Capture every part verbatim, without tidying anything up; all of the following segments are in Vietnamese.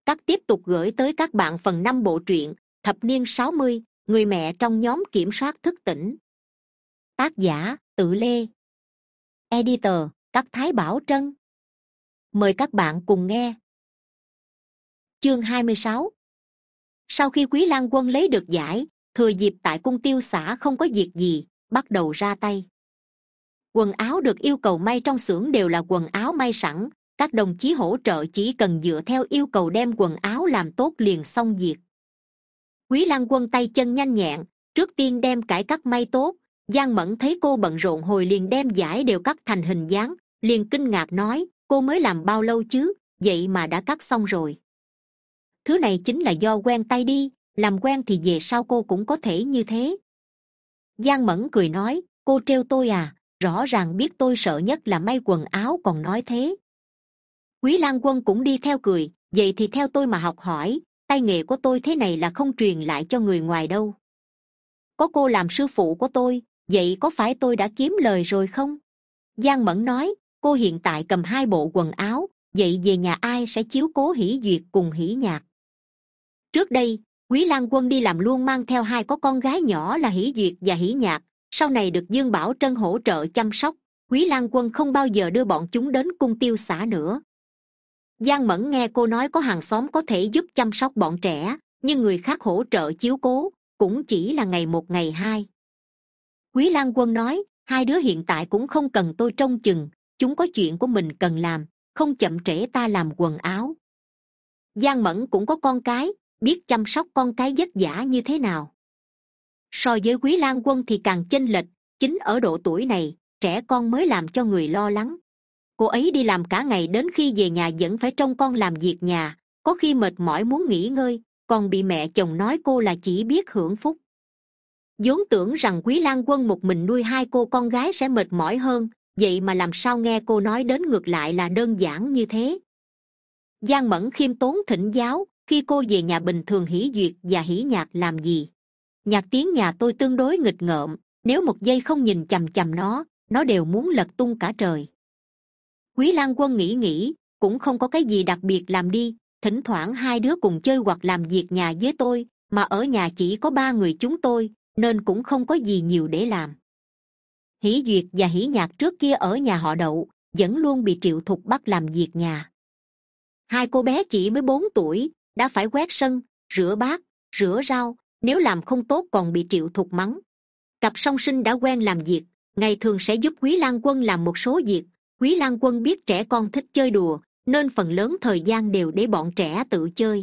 Cắt tiếp tục gửi tới các bạn phần năm bộ truyện Thập niên sáu mươi, người mẹ trong nhóm kiểm soát thức tỉnh. Tác giả Tự Lê. Editor Cắt Thái Bảo Trân. Mời các bạn cùng nghe. Chương hai mươi sáu. Sau khi Quý Lang Quân lấy được giải, thừa dịp tại cung tiêu xã không có việc gì, bắt đầu ra tay. Quần áo được yêu cầu may trong xưởng đều là quần áo may sẵn, các đồng chí hỗ trợ chỉ cần dựa theo yêu cầu đem quần áo làm tốt liền xong việc. Quý Lang Quân tay chân nhanh nhẹn, trước tiên đem cải cắt may tốt. Giang Mẫn thấy cô bận rộn hồi liền đem vải đều cắt thành hình dáng, liền kinh ngạc nói: cô mới làm bao lâu chứ, vậy mà đã cắt xong rồi. Thứ này chính là do quen tay đi, làm quen thì về sau cô cũng có thể như thế. Giang Mẫn cười nói: cô trêu tôi à, rõ ràng biết tôi sợ nhất là may quần áo còn nói thế. Quý Lang Quân cũng đi theo cười: vậy thì theo tôi mà học hỏi, tay nghề của tôi thế này là không truyền lại cho người ngoài đâu. Có cô làm sư phụ của tôi, vậy có phải tôi đã kiếm lời rồi không? Giang Mẫn nói: cô hiện tại cầm hai bộ quần áo, vậy về nhà ai sẽ chiếu cố Hỷ Duyệt cùng Hỷ Nhạc? Trước đây Quý Lang Quân đi làm luôn mang theo hai có con gái nhỏ là Hỷ Duyệt và Hỷ Nhạc, sau này được Dương Bảo Trân hỗ trợ chăm sóc. Quý Lang Quân không bao giờ đưa bọn chúng đến cung tiêu xã nữa. Giang Mẫn nghe cô nói có hàng xóm có thể giúp chăm sóc bọn trẻ, nhưng người khác hỗ trợ chiếu cố cũng chỉ là ngày một ngày hai. Quý Lang Quân nói: hai đứa hiện tại cũng không cần tôi trông chừng, chúng có chuyện của mình cần làm, không chậm trễ ta làm quần áo. Giang Mẫn cũng có con cái, biết chăm sóc con cái vất vả như thế nào. So với Quý Lang Quân thì càng chênh lệch, chính ở độ tuổi này, trẻ con mới làm cho người lo lắng. Cô ấy đi làm cả ngày, đến khi về nhà vẫn phải trông con làm việc nhà, có khi mệt mỏi muốn nghỉ ngơi, còn bị mẹ chồng nói cô là chỉ biết hưởng phúc. Vốn tưởng rằng Quý Lang Quân một mình nuôi hai cô con gái sẽ mệt mỏi hơn, vậy mà làm sao nghe cô nói đến ngược lại là đơn giản như thế. Giang Mẫn khiêm tốn thỉnh giáo: khi cô về nhà bình thường Hỷ Duyệt và Hỷ Nhạc làm gì? Nhạc Tiến nhà tôi tương đối nghịch ngợm, nếu một giây không nhìn chằm chằm nó, nó đều muốn lật tung cả trời. Quý Lang Quân nghĩ nghĩ, cũng không có cái gì đặc biệt làm đi, thỉnh thoảng hai đứa cùng chơi hoặc làm việc nhà với tôi, mà ở nhà chỉ có ba người chúng tôi, nên cũng không có gì nhiều để làm. Hỷ Duyệt và Hỷ Nhạc trước kia ở nhà họ Đậu, vẫn luôn bị Triệu Thục bắt làm việc nhà. Hai cô bé chỉ mới bốn tuổi, đã phải quét sân, rửa bát, rửa rau, nếu làm không tốt còn bị Triệu Thục mắng. Cặp song sinh đã quen làm việc, ngày thường sẽ giúp Quý Lang Quân làm một số việc. Quý Lang Quân biết trẻ con thích chơi đùa, nên phần lớn thời gian đều để bọn trẻ tự chơi.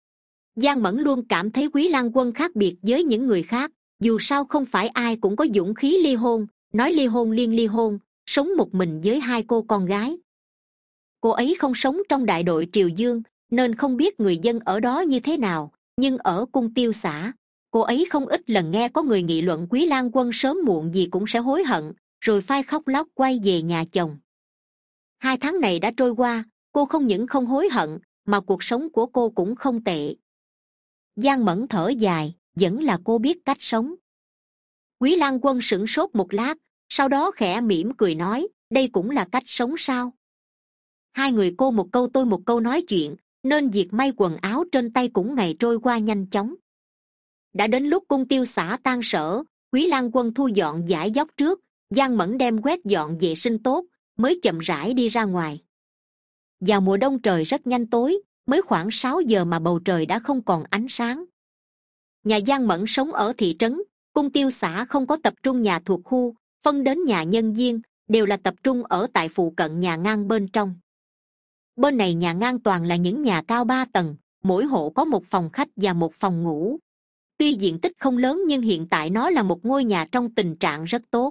Giang Mẫn luôn cảm thấy Quý Lang Quân khác biệt với những người khác, dù sao không phải ai cũng có dũng khí ly hôn, nói ly hôn liên ly hôn, sống một mình với hai cô con gái. Cô ấy không sống trong đại đội Triều Dương, nên không biết người dân ở đó như thế nào, nhưng ở cung tiêu xã, cô ấy không ít lần nghe có người nghị luận Quý Lang Quân sớm muộn gì cũng sẽ hối hận, rồi phai khóc lóc quay về nhà chồng. Hai tháng này đã trôi qua, cô không những không hối hận, mà cuộc sống của cô cũng không tệ. Giang Mẫn thở dài, vẫn là cô biết cách sống. Quý Lang Quân sửng sốt một lát, sau đó khẽ mỉm cười nói: đây cũng là cách sống sao? Hai người cô một câu tôi một câu nói chuyện, nên việc may quần áo trên tay cũng ngày trôi qua nhanh chóng. Đã đến lúc cung tiêu xã tan sở, Quý Lang Quân thu dọn dải dốc trước, Giang Mẫn đem quét dọn vệ sinh tốt, mới chậm rãi đi ra ngoài. Vào mùa đông trời rất nhanh tối, mới khoảng sáu giờ mà bầu trời đã không còn ánh sáng. Nhà Giang Mẫn sống ở thị trấn, cung tiêu xã không có tập trung nhà thuộc khu, phân đến nhà nhân viên, đều là tập trung ở tại phụ cận nhà ngang bên trong. Bên này nhà ngang toàn là những nhà cao ba tầng, mỗi hộ có một phòng khách và một phòng ngủ. Tuy diện tích không lớn nhưng hiện tại nó là một ngôi nhà trong tình trạng rất tốt.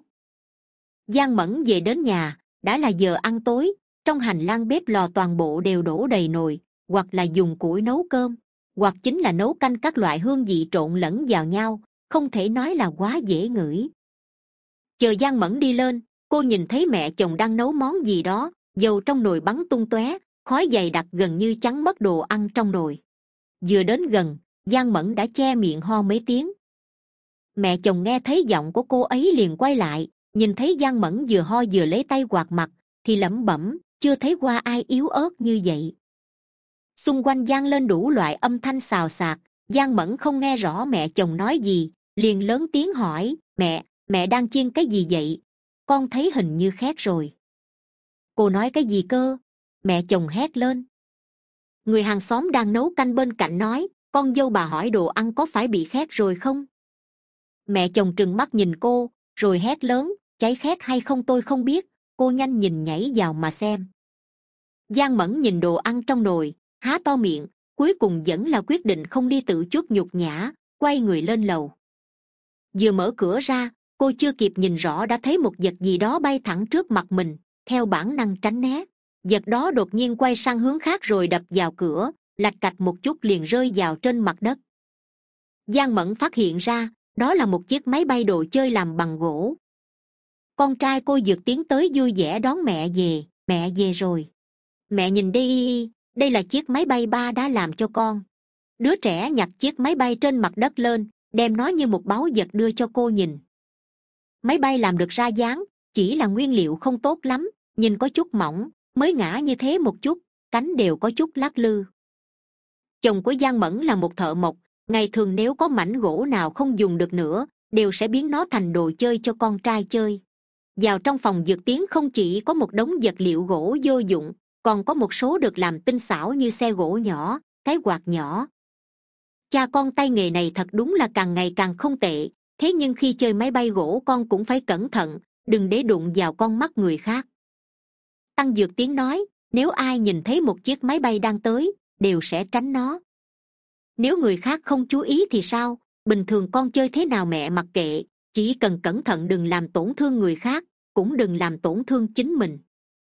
Giang Mẫn về đến nhà, đã là giờ ăn tối, trong hành lang bếp lò toàn bộ đều đổ đầy nồi, hoặc là dùng củi nấu cơm, hoặc chính là nấu canh các loại hương vị trộn lẫn vào nhau, không thể nói là quá dễ ngửi. Chờ Giang Mẫn đi lên, cô nhìn thấy mẹ chồng đang nấu món gì đó, dầu trong nồi bắn tung tóe, khói dày đặc gần như chắn mất đồ ăn trong nồi. Vừa đến gần, Giang Mẫn đã che miệng ho mấy tiếng. Mẹ chồng nghe thấy giọng của cô ấy liền quay lại, nhìn thấy Giang Mẫn vừa ho vừa lấy tay quạt mặt, thì lẩm bẩm: chưa thấy qua ai yếu ớt như vậy. xung quanh vang lên đủ loại âm thanh xào xạc. Giang Mẫn không nghe rõ mẹ chồng nói gì, liền lớn tiếng hỏi: mẹ, mẹ đang chiên cái gì vậy? Con thấy hình như khét rồi. Cô nói cái gì cơ? Mẹ chồng hét lên. Người hàng xóm đang nấu canh bên cạnh nói: con dâu bà hỏi đồ ăn có phải bị khét rồi không? Mẹ chồng trừng mắt nhìn cô, rồi hét lớn: cháy khét hay không tôi không biết, cô nhanh nhìn nhảy vào mà xem. Giang Mẫn nhìn đồ ăn trong nồi, há to miệng, cuối cùng vẫn là quyết định không đi tự chuốc nhục nhã, quay người lên lầu. Vừa mở cửa ra, cô chưa kịp nhìn rõ đã thấy một vật gì đó bay thẳng trước mặt mình. Theo bản năng tránh né, vật đó đột nhiên quay sang hướng khác rồi đập vào cửa, lạch cạch một chút liền rơi vào trên mặt đất. Giang Mẫn phát hiện ra đó là một chiếc máy bay đồ chơi làm bằng gỗ. Con trai cô Dược tiến tới vui vẻ đón mẹ về. Mẹ về rồi. Mẹ nhìn đi, đây là chiếc máy bay ba đã làm cho con. Đứa trẻ nhặt chiếc máy bay trên mặt đất lên, đem nó như một báu vật đưa cho cô nhìn. Máy bay làm được ra dáng, chỉ là nguyên liệu không tốt lắm, nhìn có chút mỏng, mới ngã như thế một chút, cánh đều có chút lắc lư. Chồng của Giang Mẫn là một thợ mộc, ngày thường nếu có mảnh gỗ nào không dùng được nữa, đều sẽ biến nó thành đồ chơi cho con trai chơi. Vào trong phòng Dược tiến không chỉ có một đống vật liệu gỗ vô dụng, còn có một số được làm tinh xảo như xe gỗ nhỏ, cái quạt nhỏ. Cha con tay nghề này thật đúng là càng ngày càng không tệ, thế nhưng khi chơi máy bay gỗ con cũng phải cẩn thận, đừng để đụng vào con mắt người khác. Tăng Dược tiến nói, nếu ai nhìn thấy một chiếc máy bay đang tới, đều sẽ tránh nó. Nếu người khác không chú ý thì sao? Bình thường con chơi thế nào mẹ mặc kệ, chỉ cần cẩn thận đừng làm tổn thương người khác, cũng đừng làm tổn thương chính mình.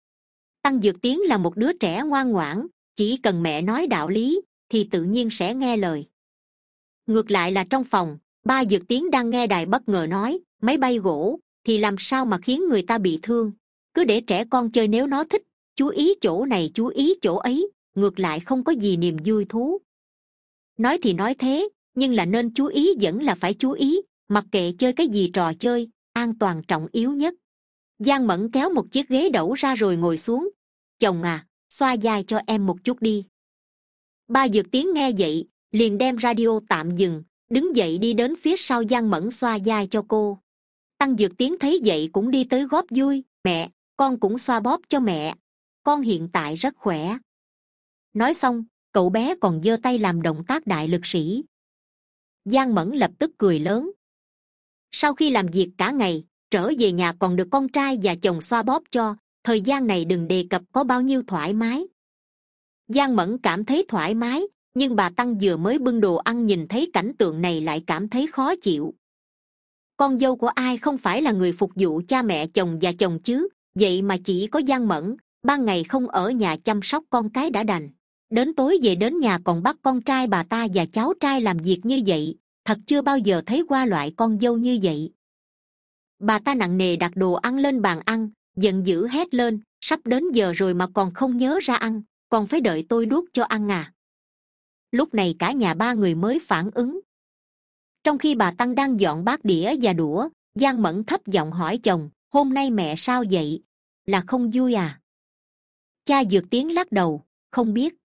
Tăng Dược tiến là một đứa trẻ ngoan ngoãn, chỉ cần mẹ nói đạo lý thì tự nhiên sẽ nghe lời. Ngược lại là trong phòng, ba Dược tiến đang nghe đài bất ngờ nói máy bay gỗ thì làm sao mà khiến người ta bị thương, cứ để trẻ con chơi nếu nó thích, chú ý chỗ này chú ý chỗ ấy, ngược lại không có gì niềm vui thú. Nói thì nói thế, nhưng là nên chú ý vẫn là phải chú ý, mặc kệ chơi cái gì trò chơi, an toàn trọng yếu nhất. Giang Mẫn kéo một chiếc ghế đẩu ra rồi ngồi xuống. Chồng à, xoa vai cho em một chút đi. Ba Dược tiến nghe vậy, liền đem radio tạm dừng, đứng dậy đi đến phía sau Giang Mẫn xoa vai cho cô. Tăng Dược tiến thấy vậy cũng đi tới góp vui. Mẹ, con cũng xoa bóp cho mẹ, con hiện tại rất khỏe. Nói xong, cậu bé còn giơ tay làm động tác đại lực sĩ. Giang Mẫn lập tức cười lớn. Sau khi làm việc cả ngày, trở về nhà còn được con trai và chồng xoa bóp cho, thời gian này đừng đề cập có bao nhiêu thoải mái. Giang Mẫn cảm thấy thoải mái, nhưng bà Tăng vừa mới bưng đồ ăn nhìn thấy cảnh tượng này lại cảm thấy khó chịu. Con dâu của ai không phải là người phục vụ cha mẹ chồng và chồng chứ, vậy mà chỉ có Giang Mẫn, ban ngày không ở nhà chăm sóc con cái đã đành, đến tối về đến nhà còn bắt con trai bà ta và cháu trai làm việc như vậy, thật chưa bao giờ thấy qua loại con dâu như vậy. Bà ta nặng nề đặt đồ ăn lên bàn ăn, giận dữ hét lên, sắp đến giờ rồi mà còn không nhớ ra ăn, còn phải đợi tôi đút cho ăn à? Lúc này cả nhà ba người mới phản ứng. Trong khi bà Tăng đang dọn bát đĩa và đũa, Giang Mẫn thấp giọng hỏi chồng, hôm nay mẹ sao vậy? Là không vui à? Cha Dược tiến lắc đầu, không biết.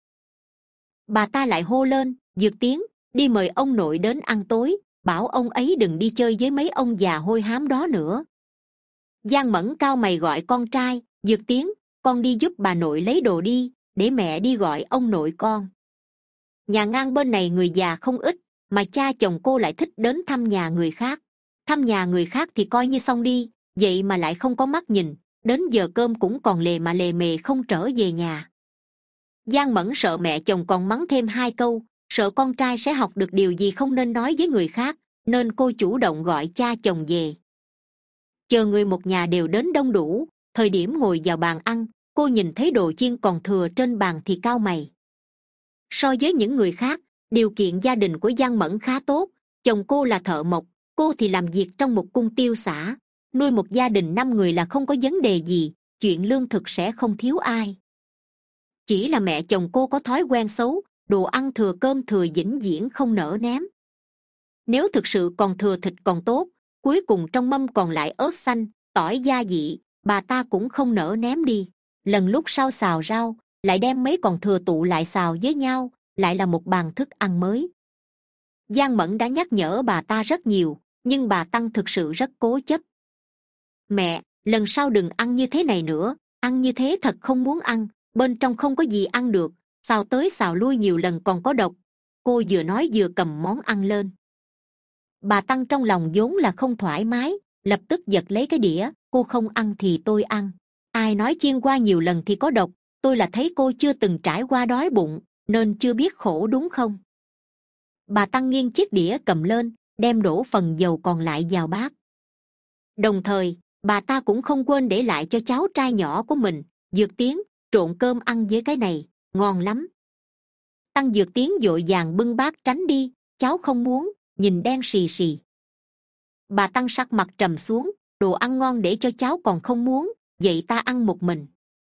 Bà ta lại hô lên, Dược tiến, đi mời ông nội đến ăn tối, bảo ông ấy đừng đi chơi với mấy ông già hôi hám đó nữa. Giang Mẫn cau mày gọi con trai, Dược tiến, con đi giúp bà nội lấy đồ đi, để mẹ đi gọi ông nội con. Nhà ngang bên này người già không ít, mà cha chồng cô lại thích đến thăm nhà người khác. Thăm nhà người khác thì coi như xong đi, vậy mà lại không có mắt nhìn, đến giờ cơm cũng còn lề mà lề mề không trở về nhà. Giang Mẫn sợ mẹ chồng còn mắng thêm hai câu, sợ con trai sẽ học được điều gì không nên nói với người khác, nên cô chủ động gọi cha chồng về. Chờ người một nhà đều đến đông đủ, thời điểm ngồi vào bàn ăn, cô nhìn thấy đồ chiên còn thừa trên bàn thì cau mày. So với những người khác, điều kiện gia đình của Giang Mẫn khá tốt, chồng cô là thợ mộc, cô thì làm việc trong một cung tiêu xã, nuôi một gia đình năm người là không có vấn đề gì, chuyện lương thực sẽ không thiếu ai. Chỉ là mẹ chồng cô có thói quen xấu, đồ ăn thừa cơm thừa vĩnh viễn không nỡ ném. Nếu thực sự còn thừa thịt còn tốt, cuối cùng trong mâm còn lại ớt xanh, tỏi gia vị, bà ta cũng không nỡ ném đi. Lần lúc sau xào rau, lại đem mấy còn thừa tụ lại xào với nhau, lại là một bàn thức ăn mới. Giang Mẫn đã nhắc nhở bà ta rất nhiều, nhưng bà Tăng thực sự rất cố chấp. Mẹ, lần sau đừng ăn như thế này nữa, ăn như thế thật không muốn ăn, bên trong không có gì ăn được, xào tới xào lui nhiều lần còn có độc. Cô vừa nói vừa cầm món ăn lên. Bà Tăng trong lòng vốn là không thoải mái, lập tức giật lấy cái đĩa. Cô không ăn thì tôi ăn, ai nói chiên qua nhiều lần thì có độc, tôi là thấy cô chưa từng trải qua đói bụng nên chưa biết khổ đúng không? Bà Tăng nghiêng chiếc đĩa cầm lên, đem đổ phần dầu còn lại vào bát. Đồng thời bà ta cũng không quên để lại cho cháu trai nhỏ của mình. Dược Tiến, trộn cơm ăn với cái này ngon lắm. Tăng Dược Tiến vội vàng bưng bát tránh đi. Cháu không muốn, nhìn đen xì xì. Bà Tăng sắc mặt trầm xuống. Đồ ăn ngon để cho cháu còn không muốn, vậy ta ăn một mình.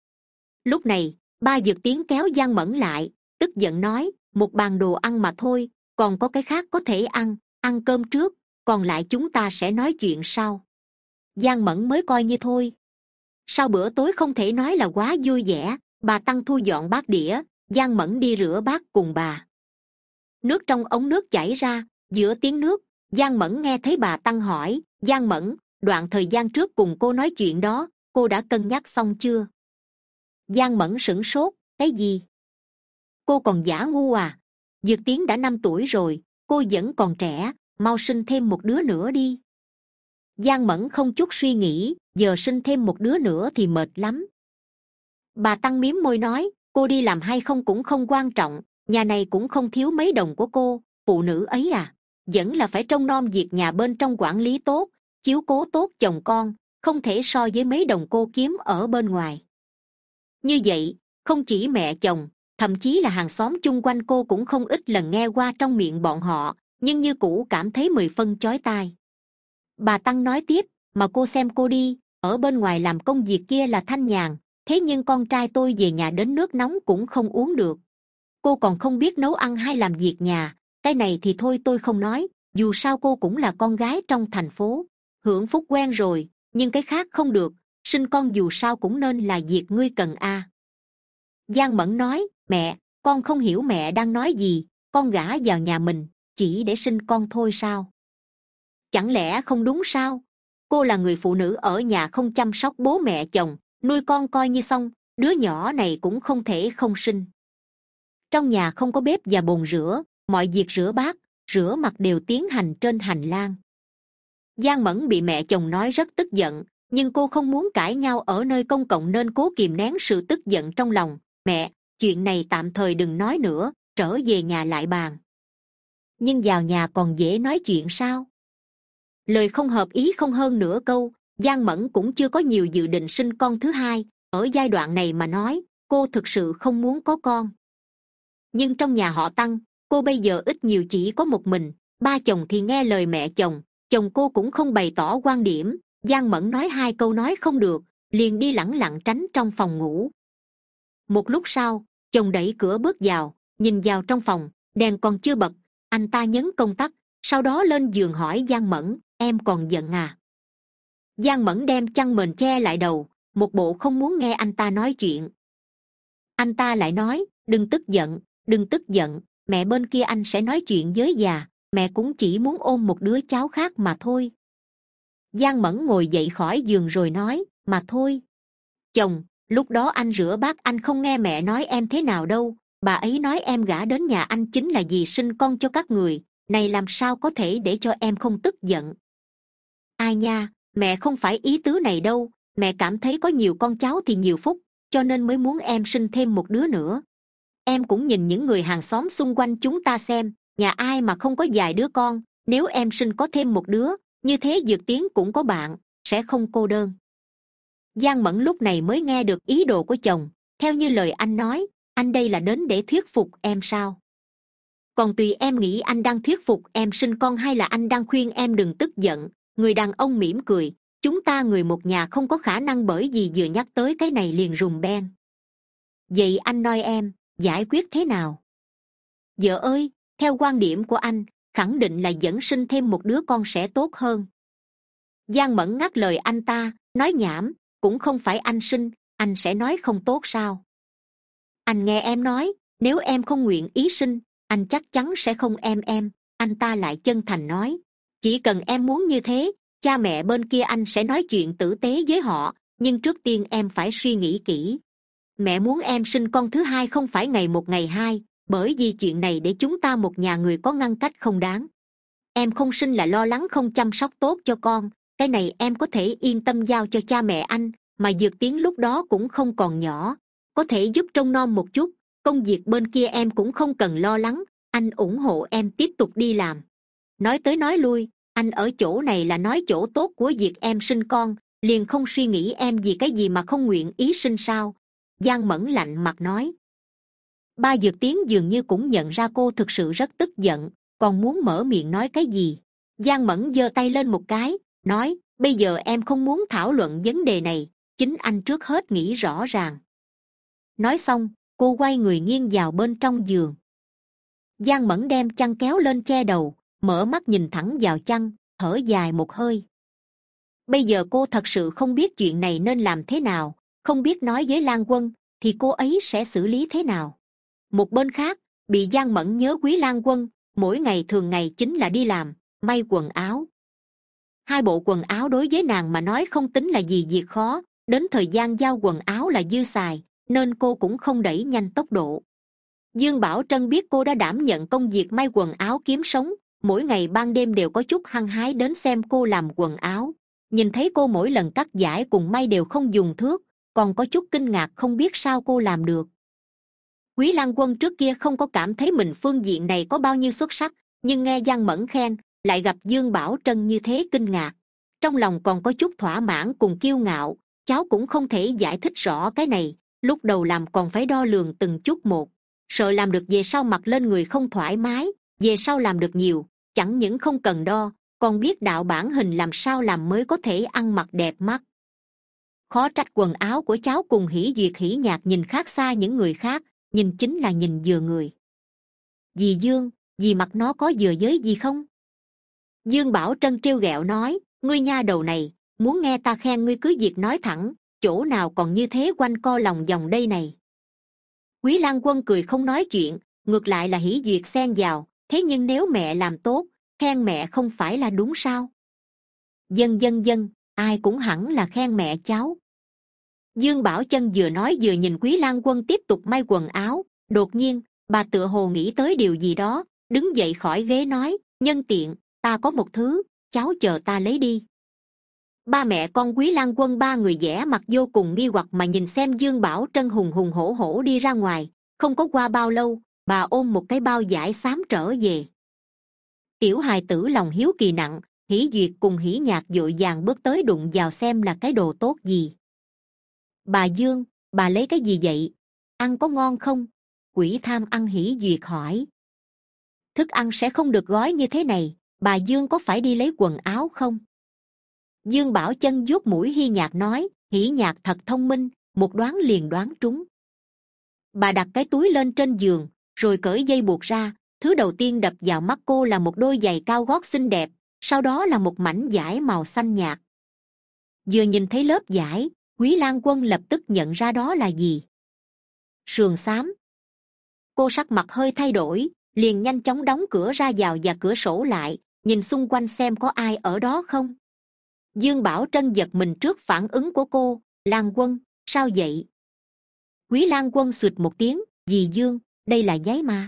Lúc này ba Dược Tiến kéo Giang Mẫn lại, tức giận nói, một bàn đồ ăn mà thôi, còn có cái khác có thể ăn, ăn cơm trước, còn lại chúng ta sẽ nói chuyện sau. Giang Mẫn mới coi như thôi. Sau bữa tối không thể nói là quá vui vẻ. Bà Tăng thu dọn bát đĩa, Giang Mẫn đi rửa bát cùng bà. Nước trong ống nước chảy ra. Giữa tiếng nước, Giang Mẫn nghe thấy bà Tăng hỏi, Giang Mẫn, đoạn thời gian trước cùng cô nói chuyện đó, cô đã cân nhắc xong chưa? Giang Mẫn sửng sốt, cái gì? Cô còn giả ngu à? Dược Tiến đã năm tuổi rồi, cô vẫn còn trẻ, mau sinh thêm một đứa nữa đi. Giang Mẫn không chút suy nghĩ, giờ sinh thêm một đứa nữa thì mệt lắm. Bà Tăng miếm môi nói, cô đi làm hay không cũng không quan trọng, nhà này cũng không thiếu mấy đồng của cô, phụ nữ ấy à, vẫn là phải trông nom việc nhà bên trong quản lý tốt, chiếu cố tốt chồng con, không thể so với mấy đồng cô kiếm ở bên ngoài. Như vậy, không chỉ mẹ chồng, thậm chí là hàng xóm chung quanh cô cũng không ít lần nghe qua trong miệng bọn họ, nhưng như cũ cảm thấy mười phân chói tai. Bà Tăng nói tiếp, mà cô xem cô đi, ở bên ngoài làm công việc kia là thanh nhàn, thế nhưng con trai tôi về nhà đến nước nóng cũng không uống được. Cô còn không biết nấu ăn hay làm việc nhà, cái này thì thôi tôi không nói, dù sao cô cũng là con gái trong thành phố, hưởng phúc quen rồi, nhưng cái khác không được, sinh con dù sao cũng nên là việc ngươi cần a. À. Giang Mẫn nói, mẹ, con không hiểu mẹ đang nói gì, con gả vào nhà mình, chỉ để sinh con thôi sao? Chẳng lẽ không đúng sao? Cô là người phụ nữ ở nhà không chăm sóc bố mẹ chồng, nuôi con coi như xong, đứa nhỏ này cũng không thể không sinh. Trong nhà không có bếp và bồn rửa, mọi việc rửa bát, rửa mặt đều tiến hành trên hành lang. Giang Mẫn bị mẹ chồng nói rất tức giận, nhưng cô không muốn cãi nhau ở nơi công cộng nên cố kìm nén sự tức giận trong lòng. Mẹ, chuyện này tạm thời đừng nói nữa, trở về nhà lại bàn. Nhưng vào nhà còn dễ nói chuyện sao? Lời không hợp ý không hơn nửa câu, Giang Mẫn cũng chưa có nhiều dự định sinh con thứ hai. Ở giai đoạn này mà nói, cô thực sự không muốn có con. Nhưng trong nhà họ Tăng, cô bây giờ ít nhiều chỉ có một mình, ba chồng thì nghe lời mẹ chồng, chồng cô cũng không bày tỏ quan điểm. Giang Mẫn nói hai câu nói không được, liền đi lẳng lặng tránh trong phòng ngủ. Một lúc sau, chồng đẩy cửa bước vào, nhìn vào trong phòng, đèn còn chưa bật, anh ta nhấn công tắc, sau đó lên giường hỏi Giang Mẫn, em còn giận à? Giang Mẫn đem chăn mền che lại đầu, một bộ không muốn nghe anh ta nói chuyện. Anh ta lại nói, đừng tức giận, đừng tức giận, mẹ bên kia anh sẽ nói chuyện với già, mẹ cũng chỉ muốn ôm một đứa cháu khác mà thôi. Giang Mẫn ngồi dậy khỏi giường rồi nói, mà thôi. Chồng, lúc đó anh rửa bát anh không nghe mẹ nói em thế nào đâu, bà ấy nói em gả đến nhà anh chính là vì sinh con cho các người, này làm sao có thể để cho em không tức giận. Ai nha, mẹ không phải ý tứ này đâu, mẹ cảm thấy có nhiều con cháu thì nhiều phúc, cho nên mới muốn em sinh thêm một đứa nữa. Em cũng nhìn những người hàng xóm xung quanh chúng ta xem, nhà ai mà không có vài đứa con, nếu em sinh có thêm một đứa, như thế Dược Tiến cũng có bạn, sẽ không cô đơn. Giang Mẫn lúc này mới nghe được ý đồ của chồng, theo như lời anh nói, anh đây là đến để thuyết phục em sao? Còn tùy em nghĩ anh đang thuyết phục em sinh con hay là anh đang khuyên em đừng tức giận. Người đàn ông mỉm cười, chúng ta người một nhà không có khả năng bởi vì vừa nhắc tới cái này liền rùng beng. Vậy anh nói em, giải quyết thế nào? Vợ ơi, theo quan điểm của anh, khẳng định là vẫn sinh thêm một đứa con sẽ tốt hơn. Giang Mẫn ngắt lời anh ta, nói nhảm, cũng không phải anh sinh, anh sẽ nói không tốt sao? Anh nghe em nói, nếu em không nguyện ý sinh, anh chắc chắn sẽ không em em. Anh ta lại chân thành nói, chỉ cần em muốn như thế, cha mẹ bên kia anh sẽ nói chuyện tử tế với họ, nhưng trước tiên em phải suy nghĩ kỹ. Mẹ muốn em sinh con thứ hai không phải ngày một ngày hai, bởi vì chuyện này để chúng ta một nhà người có ngăn cách không đáng. Em không sinh là lo lắng không chăm sóc tốt cho con, cái này em có thể yên tâm giao cho cha mẹ anh, mà Dược Tiến lúc đó cũng không còn nhỏ, có thể giúp trông nom một chút. Công việc bên kia em cũng không cần lo lắng, anh ủng hộ em tiếp tục đi làm. Nói tới nói lui, anh ở chỗ này là nói chỗ tốt của việc em sinh con, liền không suy nghĩ em vì cái gì mà không nguyện ý sinh sao? Giang Mẫn lạnh mặt nói. Ba Dược Tiến dường như cũng nhận ra cô thực sự rất tức giận, còn muốn mở miệng nói cái gì. Giang Mẫn giơ tay lên một cái, nói, bây giờ em không muốn thảo luận vấn đề này, chính anh trước hết nghĩ rõ ràng. Nói xong, cô quay người nghiêng vào bên trong giường. Giang Mẫn đem chăn kéo lên che đầu, mở mắt nhìn thẳng vào chăn, thở dài một hơi. Bây giờ cô thật sự không biết chuyện này nên làm thế nào, không biết nói với Lan Quân thì cô ấy sẽ xử lý thế nào. Một bên khác, bị Giang Mẫn nhớ quý Lan Quân, mỗi ngày thường ngày chính là đi làm, may quần áo. Hai bộ quần áo đối với nàng mà nói không tính là gì việc khó, đến thời gian giao quần áo là dư xài, nên cô cũng không đẩy nhanh tốc độ. Dương Bảo Trân biết cô đã đảm nhận công việc may quần áo kiếm sống, mỗi ngày ban đêm đều có chút hăng hái đến xem cô làm quần áo. Nhìn thấy cô mỗi lần cắt vải cùng may đều không dùng thước, còn có chút kinh ngạc không biết sao cô làm được. Quý Lan Quân trước kia không có cảm thấy mình phương diện này có bao nhiêu xuất sắc, nhưng nghe Giang Mẫn khen, lại gặp Dương Bảo Trân như thế kinh ngạc. Trong lòng còn có chút thỏa mãn cùng kiêu ngạo, cháu cũng không thể giải thích rõ cái này, lúc đầu làm còn phải đo lường từng chút một. Sợ làm được về sau mặc lên người không thoải mái, về sau làm được nhiều, chẳng những không cần đo, còn biết đạo bản hình làm sao làm mới có thể ăn mặc đẹp mắt. Khó trách quần áo của cháu cùng Hỷ Duyệt Hỷ Nhạc nhìn khác xa những người khác, nhìn chính là nhìn vừa người. Dì Dương, dì mặc nó có vừa giới gì không? Dương Bảo Trân trêu ghẹo nói, ngươi nha đầu này, muốn nghe ta khen ngươi cứ việc nói thẳng, chỗ nào còn như thế quanh co lòng vòng đây này. Quý Lan Quân cười không nói chuyện, ngược lại là Hỷ Duyệt xen vào, thế nhưng nếu mẹ làm tốt, khen mẹ không phải là đúng sao? Dân dân dân, ai cũng hẳn là khen mẹ cháu. Dương Bảo Chân vừa nói vừa nhìn Quý Lan Quân tiếp tục may quần áo, đột nhiên, bà tựa hồ nghĩ tới điều gì đó, đứng dậy khỏi ghế nói, nhân tiện, ta có một thứ, cháu chờ ta lấy đi. Ba mẹ con Quý Lan Quân ba người vẻ mặt vô cùng nghi hoặc mà nhìn xem Dương Bảo Trân hùng hùng hổ hổ đi ra ngoài, không có qua bao lâu, bà ôm một cái bao vải xám trở về. Tiểu hài tử lòng hiếu kỳ nặng, Hỷ Duyệt cùng Hỷ Nhạc vội vàng bước tới đụng vào xem là cái đồ tốt gì. Bà Dương, bà lấy cái gì vậy? Ăn có ngon không? Quỷ tham ăn Hỷ Duyệt hỏi. Thức ăn sẽ không được gói như thế này, bà Dương có phải đi lấy quần áo không? Dương Bảo Chân vuốt mũi Hi Nhạc nói, Hỷ Nhạc thật thông minh, một đoán liền đoán trúng. Bà đặt cái túi lên trên giường, rồi cởi dây buộc ra, thứ đầu tiên đập vào mắt cô là một đôi giày cao gót xinh đẹp, sau đó là một mảnh vải màu xanh nhạt. Vừa nhìn thấy lớp vải, Quý Lan Quân lập tức nhận ra đó là gì. Sườn xám. Cô sắc mặt hơi thay đổi, liền nhanh chóng đóng cửa ra vào và cửa sổ lại, nhìn xung quanh xem có ai ở đó không. Dương Bảo Trân giật mình trước phản ứng của cô, Lan Quân, sao vậy? Quý Lan Quân xụt một tiếng, dì Dương, đây là giấy mà.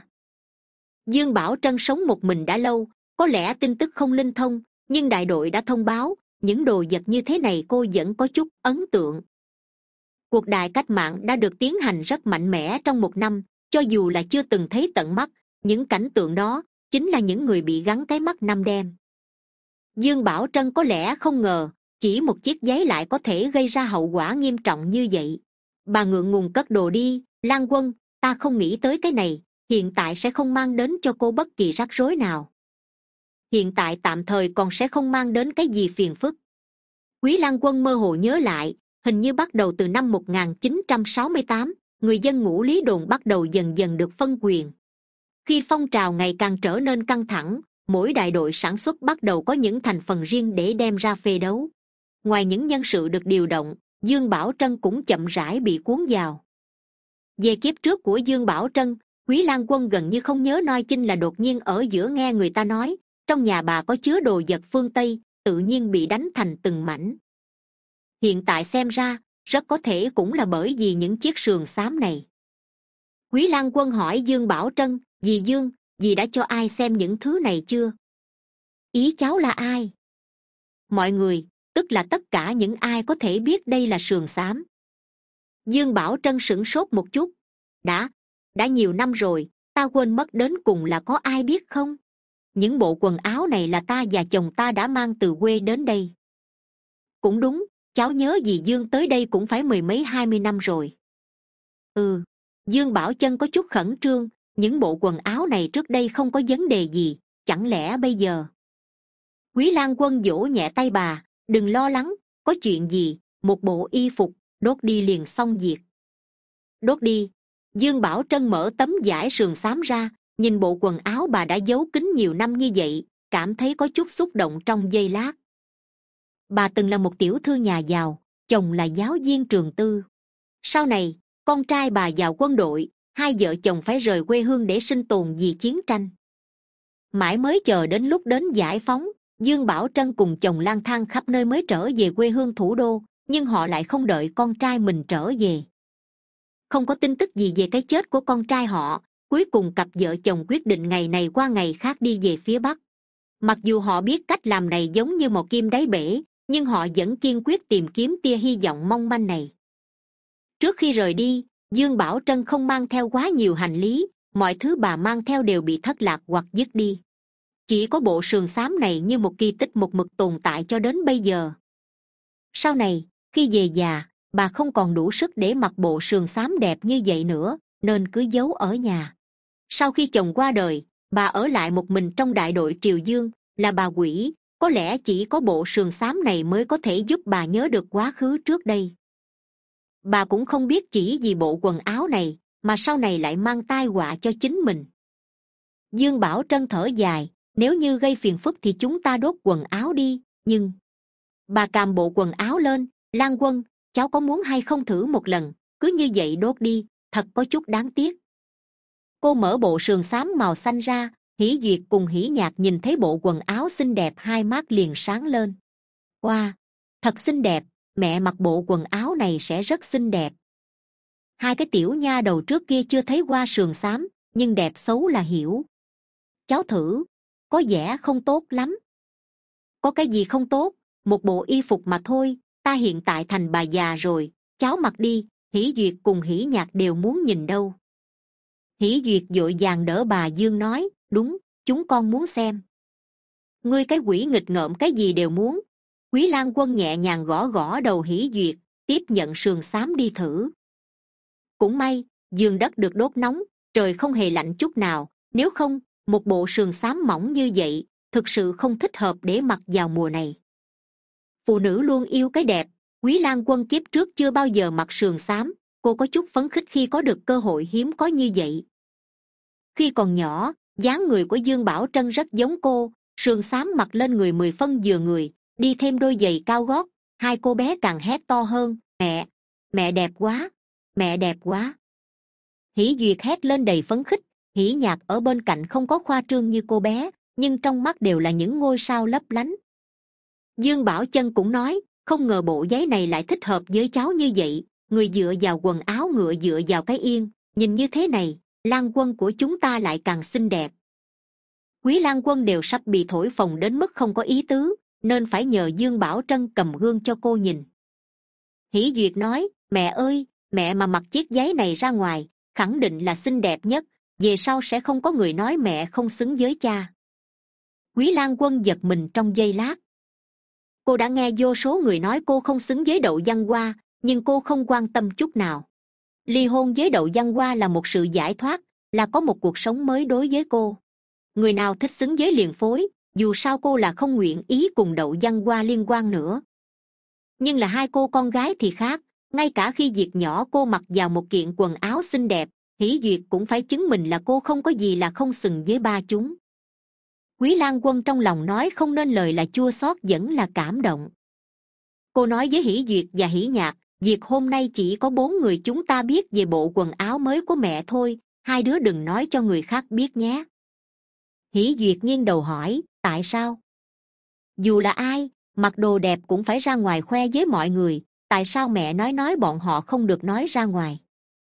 Dương Bảo Trân sống một mình đã lâu, có lẽ tin tức không linh thông, nhưng đại đội đã thông báo, những đồ vật như thế này cô vẫn có chút ấn tượng. Cuộc đại cách mạng đã được tiến hành rất mạnh mẽ trong một năm, cho dù là chưa từng thấy tận mắt, những cảnh tượng đó chính là những người bị gắn cái mắt năm đen. Dương Bảo Trân có lẽ không ngờ, chỉ một chiếc giấy lại có thể gây ra hậu quả nghiêm trọng như vậy. Bà ngượng ngùng cất đồ đi, Lan Quân, ta không nghĩ tới cái này, hiện tại sẽ không mang đến cho cô bất kỳ rắc rối nào. Hiện tại tạm thời còn sẽ không mang đến cái gì phiền phức. Quý Lan Quân mơ hồ nhớ lại, hình như bắt đầu từ năm một nghìn chín trăm sáu mươi tám, người dân Ngũ Lý Đồn bắt đầu dần dần được phân quyền. Khi phong trào ngày càng trở nên căng thẳng, mỗi đại đội sản xuất bắt đầu có những thành phần riêng để đem ra phê đấu. Ngoài những nhân sự được điều động, Dương Bảo Trân cũng chậm rãi bị cuốn vào. Về kiếp trước của Dương Bảo Trân, Quý Lan Quân gần như không nhớ noi chinh là đột nhiên ở giữa nghe người ta nói trong nhà bà có chứa đồ vật phương Tây, tự nhiên bị đánh thành từng mảnh. Hiện tại xem ra rất có thể cũng là bởi vì những chiếc sườn xám này. Quý Lan Quân hỏi Dương Bảo Trân, dì Dương, dì đã cho ai xem những thứ này chưa? Ý cháu là ai? Mọi người, tức là tất cả những ai có thể biết đây là sườn xám. Dương Bảo Trân sửng sốt một chút. đã đã nhiều năm rồi, ta quên mất đến cùng là có ai biết không? Những bộ quần áo này là ta và chồng ta đã mang từ quê đến đây. Cũng đúng, cháu nhớ dì Dương tới đây cũng phải mười mấy hai mươi năm rồi. Ừ. Dương Bảo Trân có chút khẩn trương, những bộ quần áo này trước đây không có vấn đề gì, chẳng lẽ bây giờ? Quý Lan Quân vỗ nhẹ tay bà, đừng lo lắng, có chuyện gì, một bộ y phục, đốt đi liền xong việc. Đốt đi. Dương Bảo Trân mở tấm vải sườn xám ra, nhìn bộ quần áo bà đã giấu kín nhiều năm như vậy, cảm thấy có chút xúc động trong giây lát. Bà từng là một tiểu thư nhà giàu, chồng là giáo viên trường tư. Sau này con trai bà vào quân đội, hai vợ chồng phải rời quê hương để sinh tồn vì chiến tranh. Mãi mới chờ đến lúc đến giải phóng, Dương Bảo Trân cùng chồng lang thang khắp nơi mới trở về quê hương thủ đô, nhưng họ lại không đợi con trai mình trở về. Không có tin tức gì về cái chết của con trai họ, cuối cùng cặp vợ chồng quyết định ngày này qua ngày khác đi về phía Bắc. Mặc dù họ biết cách làm này giống như một kim đáy bể, nhưng họ vẫn kiên quyết tìm kiếm tia hy vọng mong manh này. Trước khi rời đi, Dương Bảo Trân không mang theo quá nhiều hành lý, mọi thứ bà mang theo đều bị thất lạc hoặc dứt đi. Chỉ có bộ sườn xám này như một kỳ tích một mực tồn tại cho đến bây giờ. Sau này, khi về già, bà không còn đủ sức để mặc bộ sườn xám đẹp như vậy nữa, nên cứ giấu ở nhà. Sau khi chồng qua đời, bà ở lại một mình trong đại đội Triều Dương, là bà quỷ, có lẽ chỉ có bộ sườn xám này mới có thể giúp bà nhớ được quá khứ trước đây. Bà cũng không biết chỉ vì bộ quần áo này mà sau này lại mang tai họa cho chính mình. Dương Bảo Trân thở dài, nếu như gây phiền phức thì chúng ta đốt quần áo đi, nhưng... Bà cầm bộ quần áo lên, Lan Quân, cháu có muốn hay không thử một lần, cứ như vậy đốt đi, thật có chút đáng tiếc. Cô mở bộ sườn xám màu xanh ra, Hỷ Duyệt cùng Hỷ Nhạc nhìn thấy bộ quần áo xinh đẹp hai mắt liền sáng lên. Wow, thật xinh đẹp, mẹ mặc bộ quần áo này sẽ rất xinh đẹp. Hai cái tiểu nha đầu trước kia chưa thấy qua sườn xám, nhưng đẹp xấu là hiểu. Cháu thử, có vẻ không tốt lắm. Có cái gì không tốt, một bộ y phục mà thôi, ta hiện tại thành bà già rồi, cháu mặc đi. Hỷ Duyệt cùng Hỷ Nhạc đều muốn nhìn đâu. Hỷ Duyệt vội vàng đỡ bà Dương nói, đúng, chúng con muốn xem. Ngươi cái quỷ nghịch ngợm cái gì đều muốn. Quý Lan Quân nhẹ nhàng gõ gõ đầu Hỷ Duyệt, tiếp nhận sườn xám đi thử. Cũng may, giường đất được đốt nóng, trời không hề lạnh chút nào, nếu không, một bộ sườn xám mỏng như vậy, thực sự không thích hợp để mặc vào mùa này. Phụ nữ luôn yêu cái đẹp, Quý Lan Quân kiếp trước chưa bao giờ mặc sườn xám, cô có chút phấn khích khi có được cơ hội hiếm có như vậy. Khi còn nhỏ, dáng người của Dương Bảo Trân rất giống cô, sườn xám mặc lên người mười phân vừa người, đi thêm đôi giày cao gót, hai cô bé càng hét to hơn, mẹ, mẹ đẹp quá, mẹ đẹp quá. Hỷ Duyệt hét lên đầy phấn khích, Hỷ Nhạc ở bên cạnh không có khoa trương như cô bé, nhưng trong mắt đều là những ngôi sao lấp lánh. Dương Bảo Trân cũng nói, không ngờ bộ giấy này lại thích hợp với cháu như vậy, người dựa vào quần áo ngựa dựa vào cái yên, nhìn như thế này, Lan Quân của chúng ta lại càng xinh đẹp. Quý Lan Quân đều sắp bị thổi phồng đến mức không có ý tứ, nên phải nhờ Dương Bảo Trân cầm gương cho cô nhìn. Hỷ Duyệt nói, mẹ ơi, mẹ mà mặc chiếc giấy này ra ngoài, khẳng định là xinh đẹp nhất, về sau sẽ không có người nói mẹ không xứng với cha. Quý Lan Quân giật mình trong giây lát. Cô đã nghe vô số người nói cô không xứng với Đậu Văn Hoa, nhưng cô không quan tâm chút nào. Ly hôn với Đậu Văn Hoa là một sự giải thoát, là có một cuộc sống mới đối với cô. Người nào thích xứng với liền phối, dù sao cô là không nguyện ý cùng Đậu Văn Hoa liên quan nữa. Nhưng là hai cô con gái thì khác, ngay cả khi việc nhỏ cô mặc vào một kiện quần áo xinh đẹp, Hỷ Duyệt cũng phải chứng minh là cô không có gì là không xứng với ba chúng. Quý Lan Quân trong lòng nói không nên lời là chua xót vẫn là cảm động. Cô nói với Hỷ Duyệt và Hỷ Nhạc, việc hôm nay chỉ có bốn người chúng ta biết về bộ quần áo mới của mẹ thôi, hai đứa đừng nói cho người khác biết nhé. Hỷ Duyệt nghiêng đầu hỏi, tại sao? Dù là ai, mặc đồ đẹp cũng phải ra ngoài khoe với mọi người, tại sao mẹ nói nói bọn họ không được nói ra ngoài?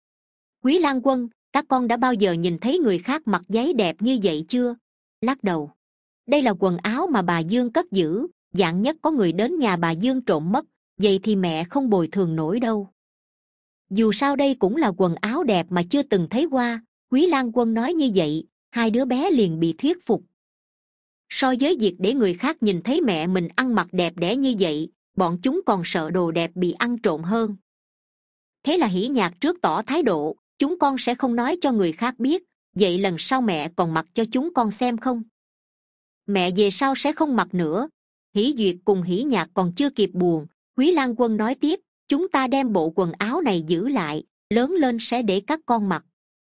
Quý Lang Quân, các con đã bao giờ nhìn thấy người khác mặc giấy đẹp như vậy chưa? Lắc đầu. Đây là quần áo mà bà Dương cất giữ, vạn nhất có người đến nhà bà Dương trộm mất, vậy thì mẹ không bồi thường nổi đâu. Dù sao đây cũng là quần áo đẹp mà chưa từng thấy qua. Quý Lang Quân nói như vậy, hai đứa bé liền bị thuyết phục. So với việc để người khác nhìn thấy mẹ mình ăn mặc đẹp đẽ như vậy, bọn chúng còn sợ đồ đẹp bị ăn trộm hơn. Thế là Hỷ Nhạc trước tỏ thái độ, chúng con sẽ không nói cho người khác biết, vậy lần sau mẹ còn mặc cho chúng con xem không? Mẹ về sau sẽ không mặc nữa. Hỷ Duyệt cùng Hỷ Nhạc còn chưa kịp buồn, Quý Lang Quân nói tiếp, chúng ta đem bộ quần áo này giữ lại, lớn lên sẽ để các con mặc.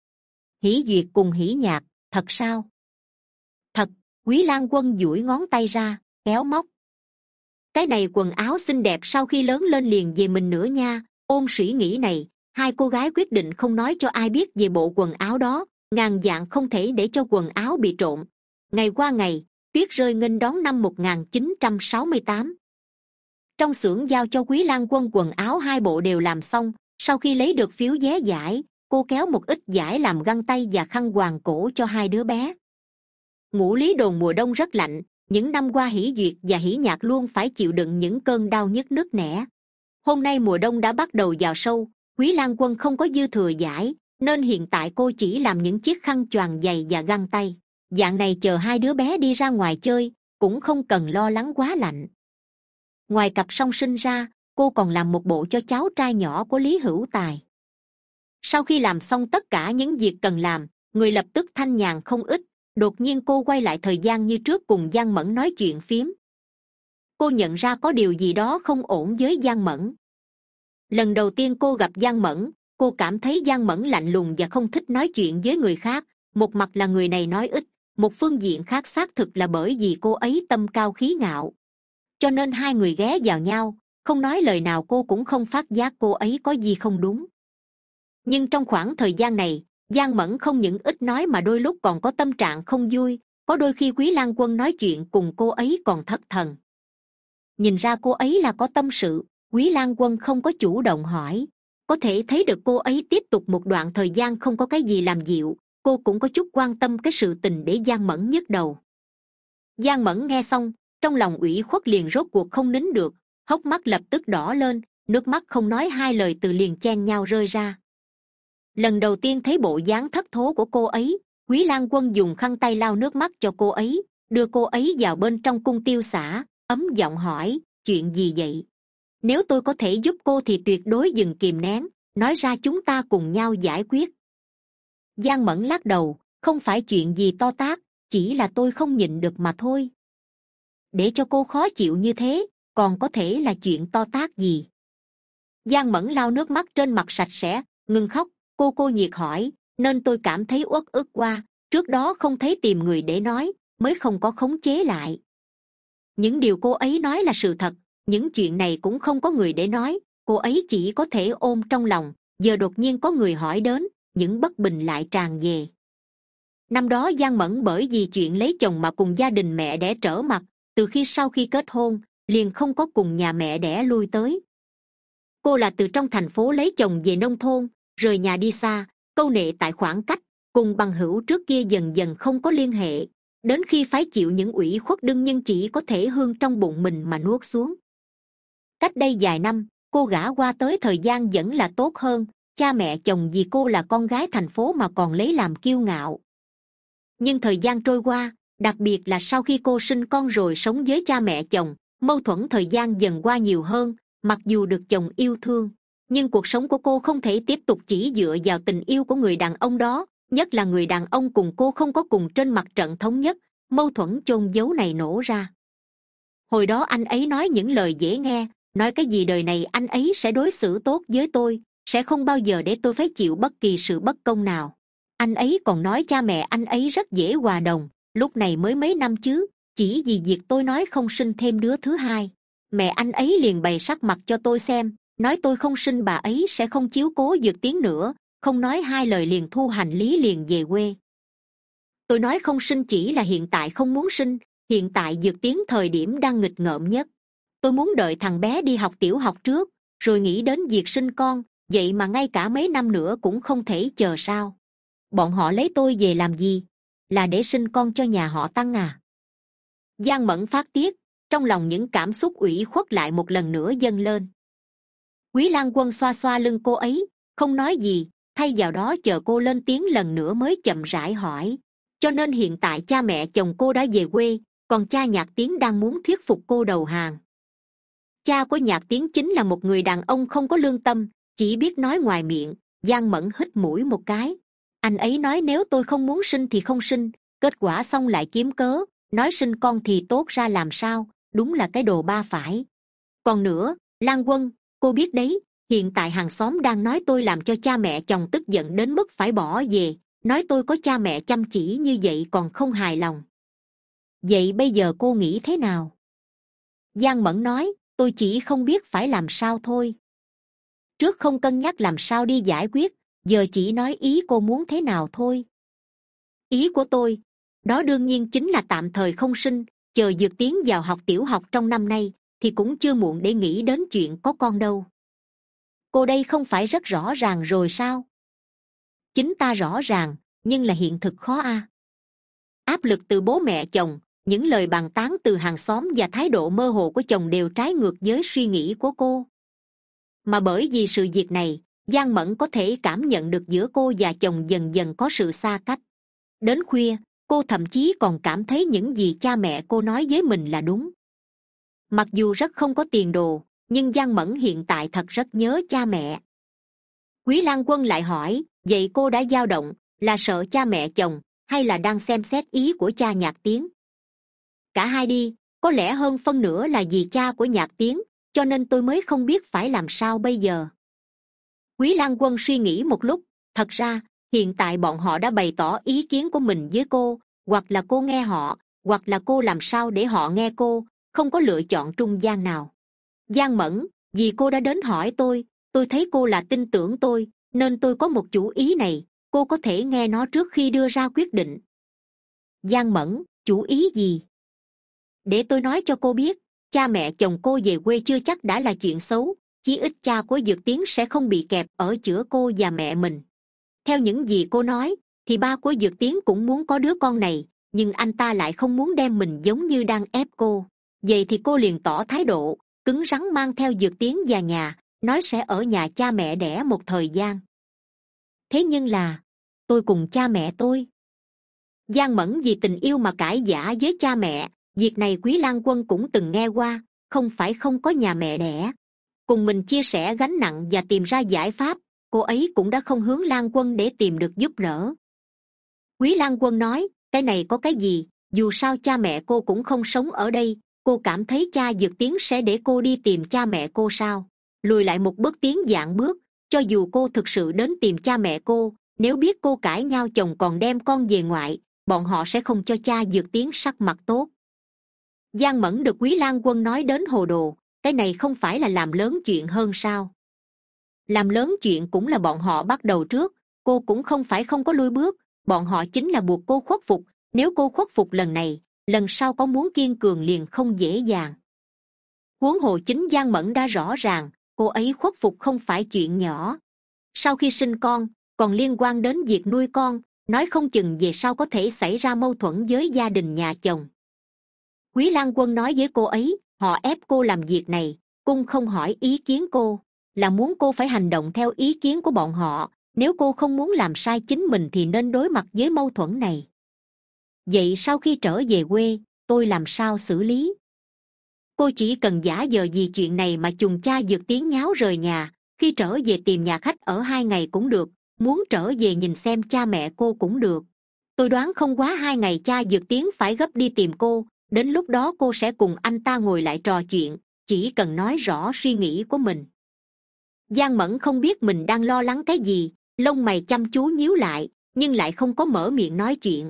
Hỷ Duyệt cùng Hỷ Nhạc, thật sao? Thật. Quý Lang Quân duỗi ngón tay ra, kéo móc. Cái này quần áo xinh đẹp sau khi lớn lên liền về mình nữa nha. Ôm suy nghĩ này, hai cô gái quyết định không nói cho ai biết về bộ quần áo đó, ngàn vạn không thể để cho quần áo bị trộm. Ngày qua ngày, tuyết rơi nghênh đón năm một nghìn chín trăm sáu mươi tám. Trong xưởng giao cho Quý Lang Quân quần áo hai bộ đều làm xong, sau khi lấy được phiếu vé giải, cô kéo một ít giải làm găng tay và khăn quàng cổ cho hai đứa bé. Ngũ Lý Đồn mùa đông rất lạnh, những năm qua Hỷ Duyệt và Hỷ Nhạc luôn phải chịu đựng những cơn đau nhức nứt nẻ. Hôm nay mùa đông đã bắt đầu vào sâu, Quý Lang Quân không có dư thừa giải, nên hiện tại cô chỉ làm những chiếc khăn choàng dày và găng tay. Dạng này chờ hai đứa bé đi ra ngoài chơi, cũng không cần lo lắng quá lạnh. Ngoài cặp song sinh ra, cô còn làm một bộ cho cháu trai nhỏ của Lý Hữu Tài. Sau khi làm xong tất cả những việc cần làm, người lập tức thanh nhàn không ít. Đột nhiên cô quay lại thời gian như trước cùng Giang Mẫn nói chuyện phiếm. Cô nhận ra có điều gì đó không ổn với Giang Mẫn. Lần đầu tiên cô gặp Giang Mẫn, cô cảm thấy Giang Mẫn lạnh lùng và không thích nói chuyện với người khác. Một mặt là người này nói ít, một phương diện khác xác thực là bởi vì cô ấy tâm cao khí ngạo. Cho nên hai người ghé vào nhau, không nói lời nào cô cũng không phát giác cô ấy có gì không đúng. Nhưng trong khoảng thời gian này, Giang Mẫn không những ít nói mà đôi lúc còn có tâm trạng không vui, có đôi khi Quý Lang Quân nói chuyện cùng cô ấy còn thất thần. Nhìn ra cô ấy là có tâm sự, Quý Lang Quân không có chủ động hỏi. Có thể thấy được cô ấy tiếp tục một đoạn thời gian không có cái gì làm dịu, cô cũng có chút quan tâm cái sự tình để Giang Mẫn nhức đầu. Giang Mẫn nghe xong, trong lòng ủy khuất liền rốt cuộc không nín được, hốc mắt lập tức đỏ lên, nước mắt không nói hai lời từ liền chen nhau rơi ra. Lần đầu tiên thấy bộ dáng thất thố của cô ấy, Quý Lang Quân dùng khăn tay lau nước mắt cho cô ấy, đưa cô ấy vào bên trong cung tiêu xã, ấm giọng hỏi, chuyện gì vậy? Nếu tôi có thể giúp cô thì tuyệt đối dừng kìm nén, nói ra chúng ta cùng nhau giải quyết. Giang Mẫn lắc đầu, không phải chuyện gì to tát, chỉ là tôi không nhịn được mà thôi. Để cho cô khó chịu như thế, còn có thể là chuyện to tát gì? Giang Mẫn lau nước mắt trên mặt sạch sẽ, ngừng khóc. Cô cô nhiệt hỏi, nên tôi cảm thấy uất ức qua, trước đó không thấy tìm người để nói, mới không có khống chế lại. Những điều cô ấy nói là sự thật, những chuyện này cũng không có người để nói, cô ấy chỉ có thể ôm trong lòng, giờ đột nhiên có người hỏi đến, những bất bình lại tràn về. Năm đó Giang Mẫn bởi vì chuyện lấy chồng mà cùng gia đình mẹ đẻ trở mặt, từ khi sau khi kết hôn, liền không có cùng nhà mẹ đẻ lui tới. Cô là từ trong thành phố lấy chồng về nông thôn, rời nhà đi xa, câu nệ tại khoảng cách, cùng bằng hữu trước kia dần dần không có liên hệ, đến khi phải chịu những ủy khuất đương nhiên chỉ có thể hương trong bụng mình mà nuốt xuống. Cách đây vài năm, cô gả qua tới thời gian vẫn là tốt hơn, cha mẹ chồng vì cô là con gái thành phố mà còn lấy làm kiêu ngạo. Nhưng thời gian trôi qua, đặc biệt là sau khi cô sinh con rồi sống với cha mẹ chồng, mâu thuẫn thời gian dần qua nhiều hơn, mặc dù được chồng yêu thương, nhưng cuộc sống của cô không thể tiếp tục chỉ dựa vào tình yêu của người đàn ông đó, nhất là người đàn ông cùng cô không có cùng trên mặt trận thống nhất, mâu thuẫn chôn giấu này nổ ra. Hồi đó anh ấy nói những lời dễ nghe, nói cái gì đời này anh ấy sẽ đối xử tốt với tôi, sẽ không bao giờ để tôi phải chịu bất kỳ sự bất công nào. Anh ấy còn nói cha mẹ anh ấy rất dễ hòa đồng, lúc này mới mấy năm chứ, chỉ vì việc tôi nói không sinh thêm đứa thứ hai, mẹ anh ấy liền bày sắc mặt cho tôi xem, nói tôi không sinh bà ấy sẽ không chiếu cố Dược Tiến nữa, không nói hai lời liền thu hành lý liền về quê. Tôi nói không sinh chỉ là hiện tại không muốn sinh, hiện tại Dược Tiến thời điểm đang nghịch ngợm nhất. Tôi muốn đợi thằng bé đi học tiểu học trước rồi nghĩ đến việc sinh con, vậy mà ngay cả mấy năm nữa cũng không thể chờ sao? Bọn họ lấy tôi về làm gì? Là để sinh con cho nhà họ Tăng à? Giang Mẫn phát tiết, trong lòng những cảm xúc ủy khuất lại một lần nữa dâng lên. Quý Lang Quân xoa xoa lưng cô ấy, không nói gì, thay vào đó chờ cô lên tiếng lần nữa mới chậm rãi hỏi. Cho nên hiện tại cha mẹ chồng cô đã về quê, còn cha Nhạc Tiến đang muốn thuyết phục cô đầu hàng. Cha của Nhạc Tiến chính là một người đàn ông không có lương tâm, chỉ biết nói ngoài miệng. Giang Mẫn hít mũi một cái. Anh ấy nói nếu tôi không muốn sinh thì không sinh, kết quả xong lại kiếm cớ nói sinh con thì tốt ra làm sao, đúng là cái đồ ba phải. Còn nữa, Lan Quân, cô biết đấy, hiện tại hàng xóm đang nói tôi làm cho cha mẹ chồng tức giận đến mức phải bỏ về, nói tôi có cha mẹ chăm chỉ như vậy còn không hài lòng. Vậy bây giờ cô nghĩ thế nào? Giang Mẫn nói, tôi chỉ không biết phải làm sao thôi. Trước không cân nhắc làm sao đi giải quyết, giờ chỉ nói ý cô muốn thế nào thôi. Ý của tôi, đó đương nhiên chính là tạm thời không sinh, chờ Dược Tiến vào học tiểu học trong năm nay thì cũng chưa muộn để nghĩ đến chuyện có con đâu. Cô đây không phải rất rõ ràng rồi sao? Chính ta rõ ràng, nhưng là hiện thực khó a. Áp lực từ bố mẹ chồng, những lời bàn tán từ hàng xóm và thái độ mơ hồ của chồng đều trái ngược với suy nghĩ của cô. Mà bởi vì sự việc này, Giang Mẫn có thể cảm nhận được giữa cô và chồng dần dần có sự xa cách. Đến khuya, cô thậm chí còn cảm thấy những gì cha mẹ cô nói với mình là đúng. Mặc dù rất không có tiền đồ, nhưng Giang Mẫn hiện tại thật rất nhớ cha mẹ. Quý Lang Quân lại hỏi, vậy cô đã dao động, là sợ cha mẹ chồng, hay là đang xem xét ý của cha Nhạc Tiến? Cả hai đi, có lẽ hơn phân nửa là vì cha của Nhạc Tiến, cho nên tôi mới không biết phải làm sao bây giờ. Quý Lang Quân suy nghĩ một lúc, thật ra, hiện tại bọn họ đã bày tỏ ý kiến của mình với cô, hoặc là cô nghe họ, hoặc là cô làm sao để họ nghe cô, không có lựa chọn trung gian nào. Giang Mẫn, vì cô đã đến hỏi tôi, tôi thấy cô là tin tưởng tôi, nên tôi có một chủ ý này, cô có thể nghe nó trước khi đưa ra quyết định. Giang Mẫn, chủ ý gì? Để tôi nói cho cô biết, cha mẹ chồng cô về quê chưa chắc đã là chuyện xấu, chí ít cha của Dược Tiến sẽ không bị kẹp ở giữa cô và mẹ mình. Theo những gì cô nói, thì ba của Dược Tiến cũng muốn có đứa con này, nhưng anh ta lại không muốn đem mình giống như đang ép cô. Vậy thì cô liền tỏ thái độ, cứng rắn mang theo Dược Tiến vào nhà, nói sẽ ở nhà cha mẹ đẻ một thời gian. Thế nhưng là, tôi cùng cha mẹ tôi. Giang Mẫn vì tình yêu mà cãi vã với cha mẹ, việc này Quý Lang Quân cũng từng nghe qua, không phải không có nhà mẹ đẻ. Cùng mình chia sẻ gánh nặng và tìm ra giải pháp, cô ấy cũng đã không hướng Lang Quân để tìm được giúp đỡ. Quý Lang Quân nói, cái này có cái gì, dù sao cha mẹ cô cũng không sống ở đây, cô cảm thấy cha Dược Tiến sẽ để cô đi tìm cha mẹ cô sao? Lùi lại một bước tiến vạn bước, cho dù cô thực sự đến tìm cha mẹ cô, nếu biết cô cãi nhau chồng còn đem con về ngoại, bọn họ sẽ không cho cha Dược Tiến sắc mặt tốt. Giang Mẫn được Quý Lang Quân nói đến hồ đồ, cái này không phải là làm lớn chuyện hơn sao? Làm lớn chuyện cũng là bọn họ bắt đầu trước, cô cũng không phải không có lui bước, bọn họ chính là buộc cô khuất phục, nếu cô khuất phục lần này, lần sau có muốn kiên cường liền không dễ dàng. Huống hồ chính Giang Mẫn đã rõ ràng, cô ấy khuất phục không phải chuyện nhỏ. Sau khi sinh con, còn liên quan đến việc nuôi con, nói không chừng về sau có thể xảy ra mâu thuẫn với gia đình nhà chồng. Quý Lang Quân nói với cô ấy, họ ép cô làm việc này, cung không hỏi ý kiến cô, là muốn cô phải hành động theo ý kiến của bọn họ, nếu cô không muốn làm sai chính mình thì nên đối mặt với mâu thuẫn này. Vậy sau khi trở về quê, tôi làm sao xử lý? Cô chỉ cần giả vờ vì chuyện này mà chùng cha Dược Tiến nháo rời nhà, khi trở về tìm nhà khách ở hai ngày cũng được, muốn trở về nhìn xem cha mẹ cô cũng được. Tôi đoán không quá hai ngày cha Dược Tiến phải gấp đi tìm cô, đến lúc đó cô sẽ cùng anh ta ngồi lại trò chuyện, chỉ cần nói rõ suy nghĩ của mình. Giang Mẫn không biết mình đang lo lắng cái gì, lông mày chăm chú nhíu lại, nhưng lại không có mở miệng nói chuyện.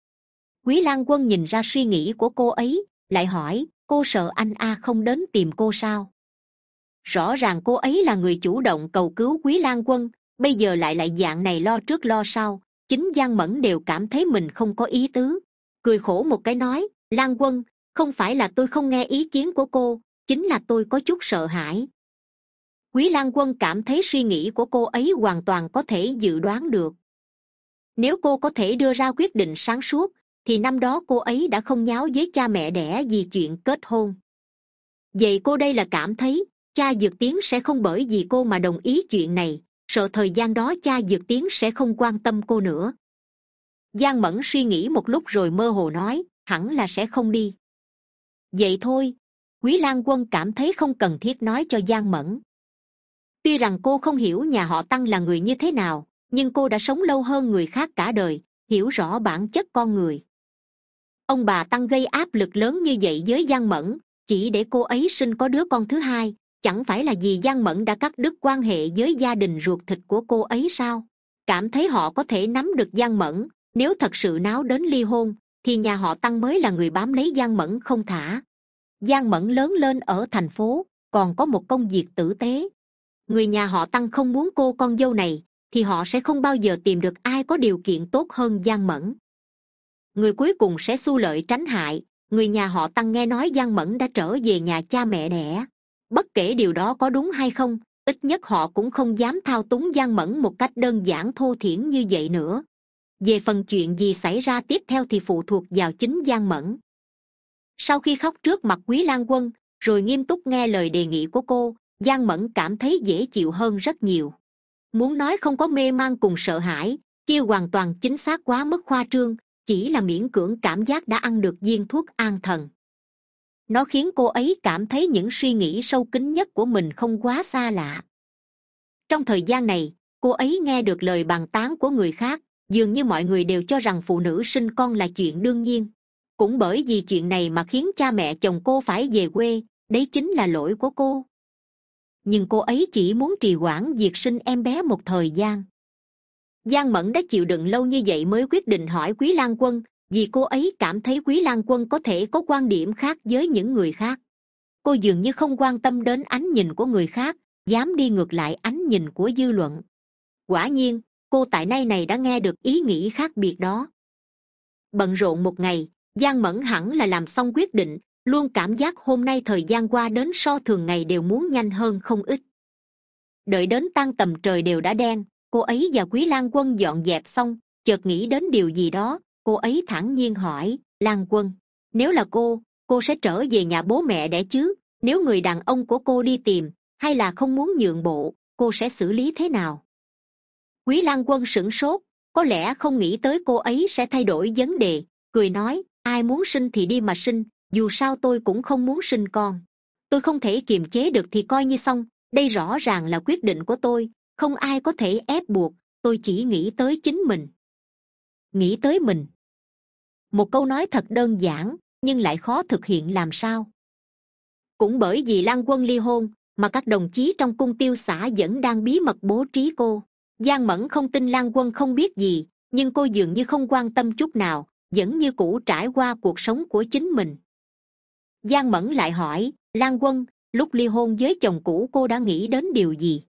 Quý Lang Quân nhìn ra suy nghĩ của cô ấy, lại hỏi, cô sợ anh A không đến tìm cô sao? rõ ràng cô ấy là người chủ động cầu cứu Quý Lang Quân, bây giờ lại lại dạng này lo trước lo sau. Chính Giang Mẫn đều cảm thấy mình không có ý tứ, cười khổ một cái nói: Lang Quân, không phải là tôi không nghe ý kiến của cô, chính là tôi có chút sợ hãi. Quý Lang Quân cảm thấy suy nghĩ của cô ấy hoàn toàn có thể dự đoán được. Nếu cô có thể đưa ra quyết định sáng suốt, thì năm đó cô ấy đã không nháo với cha mẹ đẻ vì chuyện kết hôn. Vậy cô đây là cảm thấy cha Dược Tiến sẽ không bởi vì cô mà đồng ý chuyện này, sợ thời gian đó cha Dược Tiến sẽ không quan tâm cô nữa. Giang Mẫn suy nghĩ một lúc rồi mơ hồ nói: hẳn là sẽ không đi. Vậy thôi. Quý Lang Quân cảm thấy không cần thiết nói cho Giang Mẫn. Tuy rằng cô không hiểu nhà họ Tăng là người như thế nào, nhưng cô đã sống lâu hơn người khác cả đời, hiểu rõ bản chất con người. Ông bà Tăng gây áp lực lớn như vậy với Giang Mẫn, chỉ để cô ấy sinh có đứa con thứ hai, chẳng phải là vì Giang Mẫn đã cắt đứt quan hệ với gia đình ruột thịt của cô ấy sao? Cảm thấy họ có thể nắm được Giang Mẫn, nếu thật sự náo đến ly hôn, thì nhà họ Tăng mới là người bám lấy Giang Mẫn không thả. Giang Mẫn lớn lên ở thành phố, còn có một công việc tử tế. Người nhà họ Tăng không muốn cô con dâu này, thì họ sẽ không bao giờ tìm được ai có điều kiện tốt hơn Giang Mẫn. Người cuối cùng sẽ xu lợi tránh hại. Người nhà họ Tăng nghe nói Giang Mẫn đã trở về nhà cha mẹ đẻ. Bất kể điều đó có đúng hay không, ít nhất họ cũng không dám thao túng Giang Mẫn một cách đơn giản thô thiển như vậy nữa. Về phần chuyện gì xảy ra tiếp theo thì phụ thuộc vào chính Giang Mẫn. Sau khi khóc trước mặt Quý Lang Quân, rồi nghiêm túc nghe lời đề nghị của cô, Giang Mẫn cảm thấy dễ chịu hơn rất nhiều. Muốn nói không có mê man cùng sợ hãi, kia hoàn toàn chính xác quá mức khoa trương, chỉ là miễn cưỡng cảm giác đã ăn được viên thuốc an thần. Nó khiến cô ấy cảm thấy những suy nghĩ sâu kín nhất của mình không quá xa lạ. Trong thời gian này, cô ấy nghe được lời bàn tán của người khác, dường như mọi người đều cho rằng phụ nữ sinh con là chuyện đương nhiên. Cũng bởi vì chuyện này mà khiến cha mẹ chồng cô phải về quê, đấy chính là lỗi của cô. Nhưng cô ấy chỉ muốn trì hoãn việc sinh em bé một thời gian. Giang Mẫn đã chịu đựng lâu như vậy mới quyết định hỏi Quý Lang Quân, vì cô ấy cảm thấy Quý Lang Quân có thể có quan điểm khác với những người khác. Cô dường như không quan tâm đến ánh nhìn của người khác, dám đi ngược lại ánh nhìn của dư luận. Quả nhiên, cô tại nay này đã nghe được ý nghĩ khác biệt đó. Bận rộn một ngày, Giang Mẫn hẳn là làm xong quyết định, luôn cảm giác hôm nay thời gian qua đến so thường ngày đều muốn nhanh hơn không ít. Đợi đến tan tầm trời đều đã đen, cô ấy và Quý Lang Quân dọn dẹp xong, chợt nghĩ đến điều gì đó, cô ấy thản nhiên hỏi: Lang Quân, nếu là cô, cô sẽ trở về nhà bố mẹ đẻ chứ? Nếu người đàn ông của cô đi tìm, hay là không muốn nhượng bộ, cô sẽ xử lý thế nào? Quý Lang Quân sửng sốt, có lẽ không nghĩ tới cô ấy sẽ thay đổi vấn đề, cười nói: ai muốn sinh thì đi mà sinh, dù sao tôi cũng không muốn sinh con. Tôi không thể kiềm chế được thì coi như xong, đây rõ ràng là quyết định của tôi, không ai có thể ép buộc, tôi chỉ nghĩ tới chính mình. Nghĩ tới mình. Một câu nói thật đơn giản, nhưng lại khó thực hiện làm sao. Cũng bởi vì Lang Quân ly hôn, mà các đồng chí trong cung tiêu xã vẫn đang bí mật bố trí cô. Giang Mẫn không tin Lang Quân không biết gì, nhưng cô dường như không quan tâm chút nào, vẫn như cũ trải qua cuộc sống của chính mình. Giang Mẫn lại hỏi: Lang Quân, lúc ly hôn với chồng cũ cô đã nghĩ đến điều gì?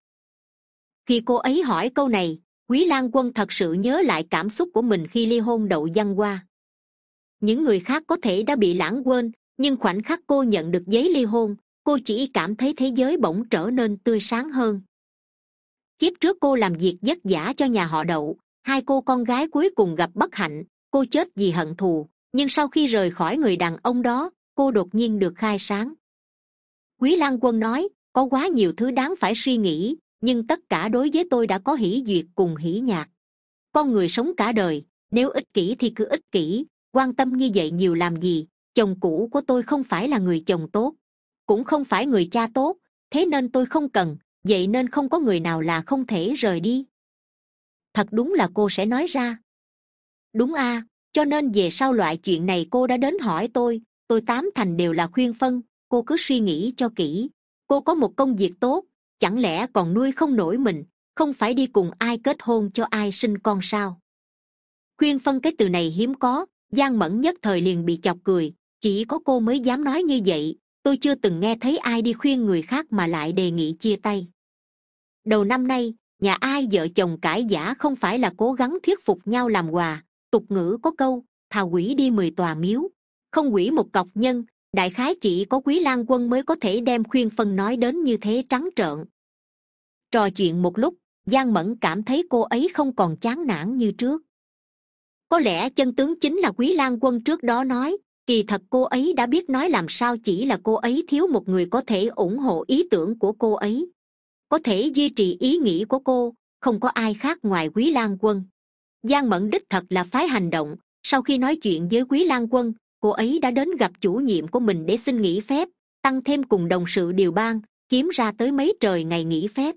Khi cô ấy hỏi câu này, Quý Lang Quân thật sự nhớ lại cảm xúc của mình khi ly hôn Đậu Văn Hoa. Những người khác có thể đã bị lãng quên, nhưng khoảnh khắc cô nhận được giấy ly hôn, cô chỉ cảm thấy thế giới bỗng trở nên tươi sáng hơn. Kiếp trước cô làm việc vất vả cho nhà họ Đậu, hai cô con gái cuối cùng gặp bất hạnh, cô chết vì hận thù, nhưng sau khi rời khỏi người đàn ông đó, cô đột nhiên được khai sáng. Quý Lang Quân nói: có quá nhiều thứ đáng phải suy nghĩ, nhưng tất cả đối với tôi đã có hỷ duyệt cùng hỷ nhạc. Con người sống cả đời, nếu ích kỷ thì cứ ích kỷ, quan tâm như vậy nhiều làm gì? Chồng cũ của tôi không phải là người chồng tốt, cũng không phải người cha tốt, thế nên tôi không cần, vậy nên không có người nào là không thể rời đi. Thật đúng là cô sẽ nói ra. Đúng a, à, cho nên về sau loại chuyện này cô đã đến hỏi tôi, tôi tám thành đều là khuyên phân, cô cứ suy nghĩ cho kỹ. Cô có một công việc tốt, chẳng lẽ còn nuôi không nổi mình, không phải đi cùng ai kết hôn cho ai sinh con sao? Khuyên phân cái từ này hiếm có, Giang Mẫn nhất thời liền bị chọc cười, chỉ có cô mới dám nói như vậy, tôi chưa từng nghe thấy ai đi khuyên người khác mà lại đề nghị chia tay. Đầu năm nay, nhà ai vợ chồng cãi vã không phải là cố gắng thuyết phục nhau làm hòa. Tục ngữ có câu, thà quỷ đi mười tòa miếu, không quỷ một cọc nhân. Đại khái chỉ có Quý Lang Quân mới có thể đem khuyên phân nói đến như thế trắng trợn. Trò chuyện một lúc, Giang Mẫn cảm thấy cô ấy không còn chán nản như trước. Có lẽ chân tướng chính là Quý Lang Quân trước đó nói, kỳ thật cô ấy đã biết nói làm sao, chỉ là cô ấy thiếu một người có thể ủng hộ ý tưởng của cô ấy, có thể duy trì ý nghĩ của cô. Không có ai khác ngoài Quý Lang Quân. Giang Mẫn đích thật là phái hành động. Sau khi nói chuyện với Quý Lang Quân, cô ấy đã đến gặp chủ nhiệm của mình để xin nghỉ phép, tăng thêm cùng đồng sự điều ban, kiếm ra tới mấy trời ngày nghỉ phép.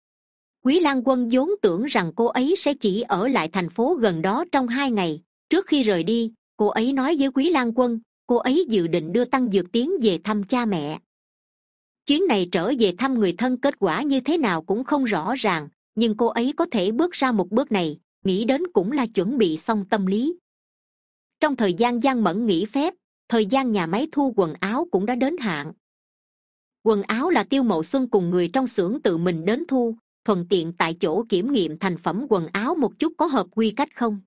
Quý Lang Quân vốn tưởng rằng cô ấy sẽ chỉ ở lại thành phố gần đó trong hai ngày. Trước khi rời đi, cô ấy nói với Quý Lang Quân, cô ấy dự định đưa Tăng Dược Tiến về thăm cha mẹ. Chuyến này trở về thăm người thân kết quả như thế nào cũng không rõ ràng, nhưng cô ấy có thể bước ra một bước này, nghĩ đến cũng là chuẩn bị xong tâm lý. Trong thời gian Giang Mẫn nghỉ phép, thời gian nhà máy thu quần áo cũng đã đến hạn. Quần áo là Tiêu Mậu Xuân cùng người trong xưởng tự mình đến thu, thuận tiện tại chỗ kiểm nghiệm thành phẩm quần áo một chút có hợp quy cách không.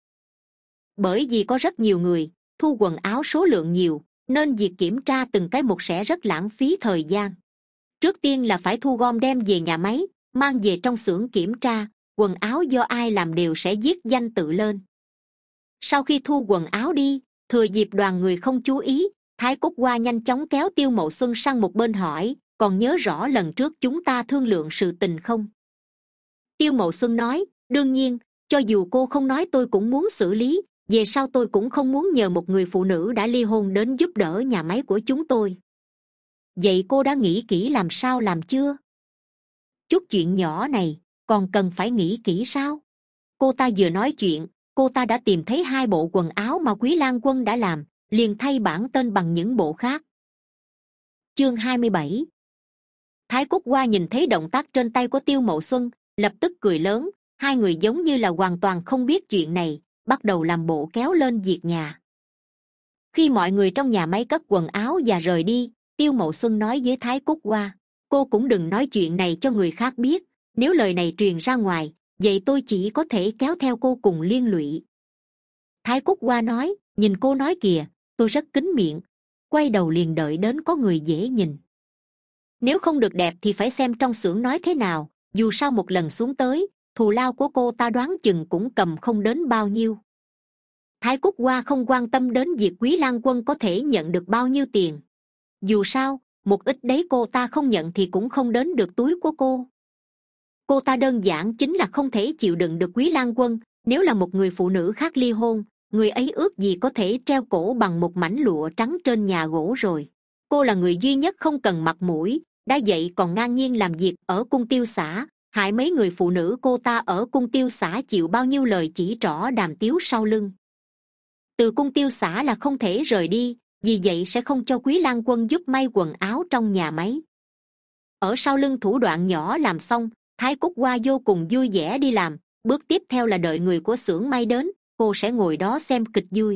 Bởi vì có rất nhiều người, thu quần áo số lượng nhiều, nên việc kiểm tra từng cái một sẽ rất lãng phí thời gian. Trước tiên là phải thu gom đem về nhà máy, mang về trong xưởng kiểm tra, quần áo do ai làm đều sẽ viết danh tự lên. Sau khi thu quần áo đi, thừa dịp đoàn người không chú ý, Thái Cúc Hoa nhanh chóng kéo Tiêu Mậu Xuân sang một bên hỏi, còn nhớ rõ lần trước chúng ta thương lượng sự tình không? Tiêu Mậu Xuân nói, đương nhiên, cho dù cô không nói tôi cũng muốn xử lý, về sau tôi cũng không muốn nhờ một người phụ nữ đã ly hôn đến giúp đỡ nhà máy của chúng tôi. Vậy cô đã nghĩ kỹ làm sao làm chưa? Chút chuyện nhỏ này, còn cần phải nghĩ kỹ sao? Cô ta vừa nói chuyện, cô ta đã tìm thấy hai bộ quần áo mà Quý Lang Quân đã làm, liền thay bản tên bằng những bộ khác. Chương hai mươi bảy. Thái Cúc Hoa nhìn thấy động tác trên tay của Tiêu Mậu Xuân, lập tức cười lớn. Hai người giống như là hoàn toàn không biết chuyện này, bắt đầu làm bộ kéo lên việc nhà. Khi mọi người trong nhà máy cất quần áo và rời đi, Tiêu Mậu Xuân nói với Thái Cúc Hoa, cô cũng đừng nói chuyện này cho người khác biết, nếu lời này truyền ra ngoài, vậy tôi chỉ có thể kéo theo cô cùng liên lụy. Thái Cúc Hoa nói, nhìn cô nói kìa, tôi rất kín miệng, quay đầu liền đợi đến có người dễ nhìn. Nếu không được đẹp thì phải xem trong xưởng nói thế nào, dù sao một lần xuống tới, thù lao của cô ta đoán chừng cũng cầm không đến bao nhiêu. Thái Cúc Hoa không quan tâm đến việc Quý Lang Quân có thể nhận được bao nhiêu tiền. Dù sao, một ít đấy cô ta không nhận thì cũng không đến được túi của cô. Cô ta đơn giản chính là không thể chịu đựng được Quý Lang Quân. Nếu là một người phụ nữ khác ly hôn, người ấy ước gì có thể treo cổ bằng một mảnh lụa trắng trên nhà gỗ rồi. Cô là người duy nhất không cần mặt mũi, đã vậy còn ngang nhiên làm việc ở cung tiêu xã, hại mấy người phụ nữ cô ta ở cung tiêu xã chịu bao nhiêu lời chỉ trỏ đàm tiếu sau lưng. Từ cung tiêu xã là không thể rời đi, vì vậy sẽ không cho Quý Lang Quân giúp may quần áo trong nhà máy. Ở sau lưng thủ đoạn nhỏ làm xong, Thái Cúc Hoa vô cùng vui vẻ đi làm. Bước tiếp theo là đợi người của xưởng may đến, cô sẽ ngồi đó xem kịch vui.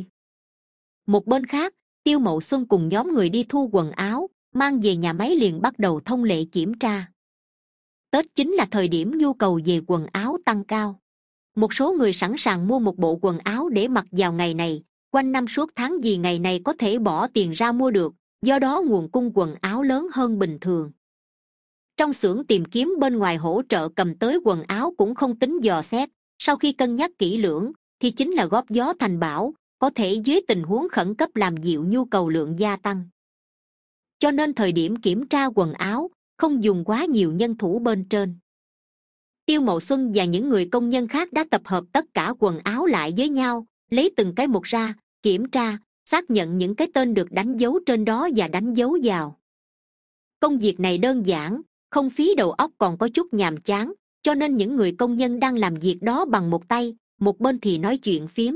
Một bên khác, Tiêu Mậu Xuân cùng nhóm người đi thu quần áo, mang về nhà máy liền bắt đầu thông lệ kiểm tra. Tết chính là thời điểm nhu cầu về quần áo tăng cao. Một số người sẵn sàng mua một bộ quần áo để mặc vào ngày này, quanh năm suốt tháng vì ngày này có thể bỏ tiền ra mua được, do đó nguồn cung quần áo lớn hơn bình thường. Trong xưởng tìm kiếm bên ngoài hỗ trợ cầm tới quần áo cũng không tính dò xét, sau khi cân nhắc kỹ lưỡng thì chính là góp gió thành bão, có thể dưới tình huống khẩn cấp làm dịu nhu cầu lượng gia tăng. Cho nên thời điểm kiểm tra quần áo không dùng quá nhiều nhân thủ bên trên. Tiêu Mậu Xuân và những người công nhân khác đã tập hợp tất cả quần áo lại với nhau, lấy từng cái một ra kiểm tra, xác nhận những cái tên được đánh dấu trên đó và đánh dấu vào. Công việc này đơn giản, không phí đầu óc còn có chút nhàm chán, cho nên những người công nhân đang làm việc đó bằng một tay, một bên thì nói chuyện phiếm.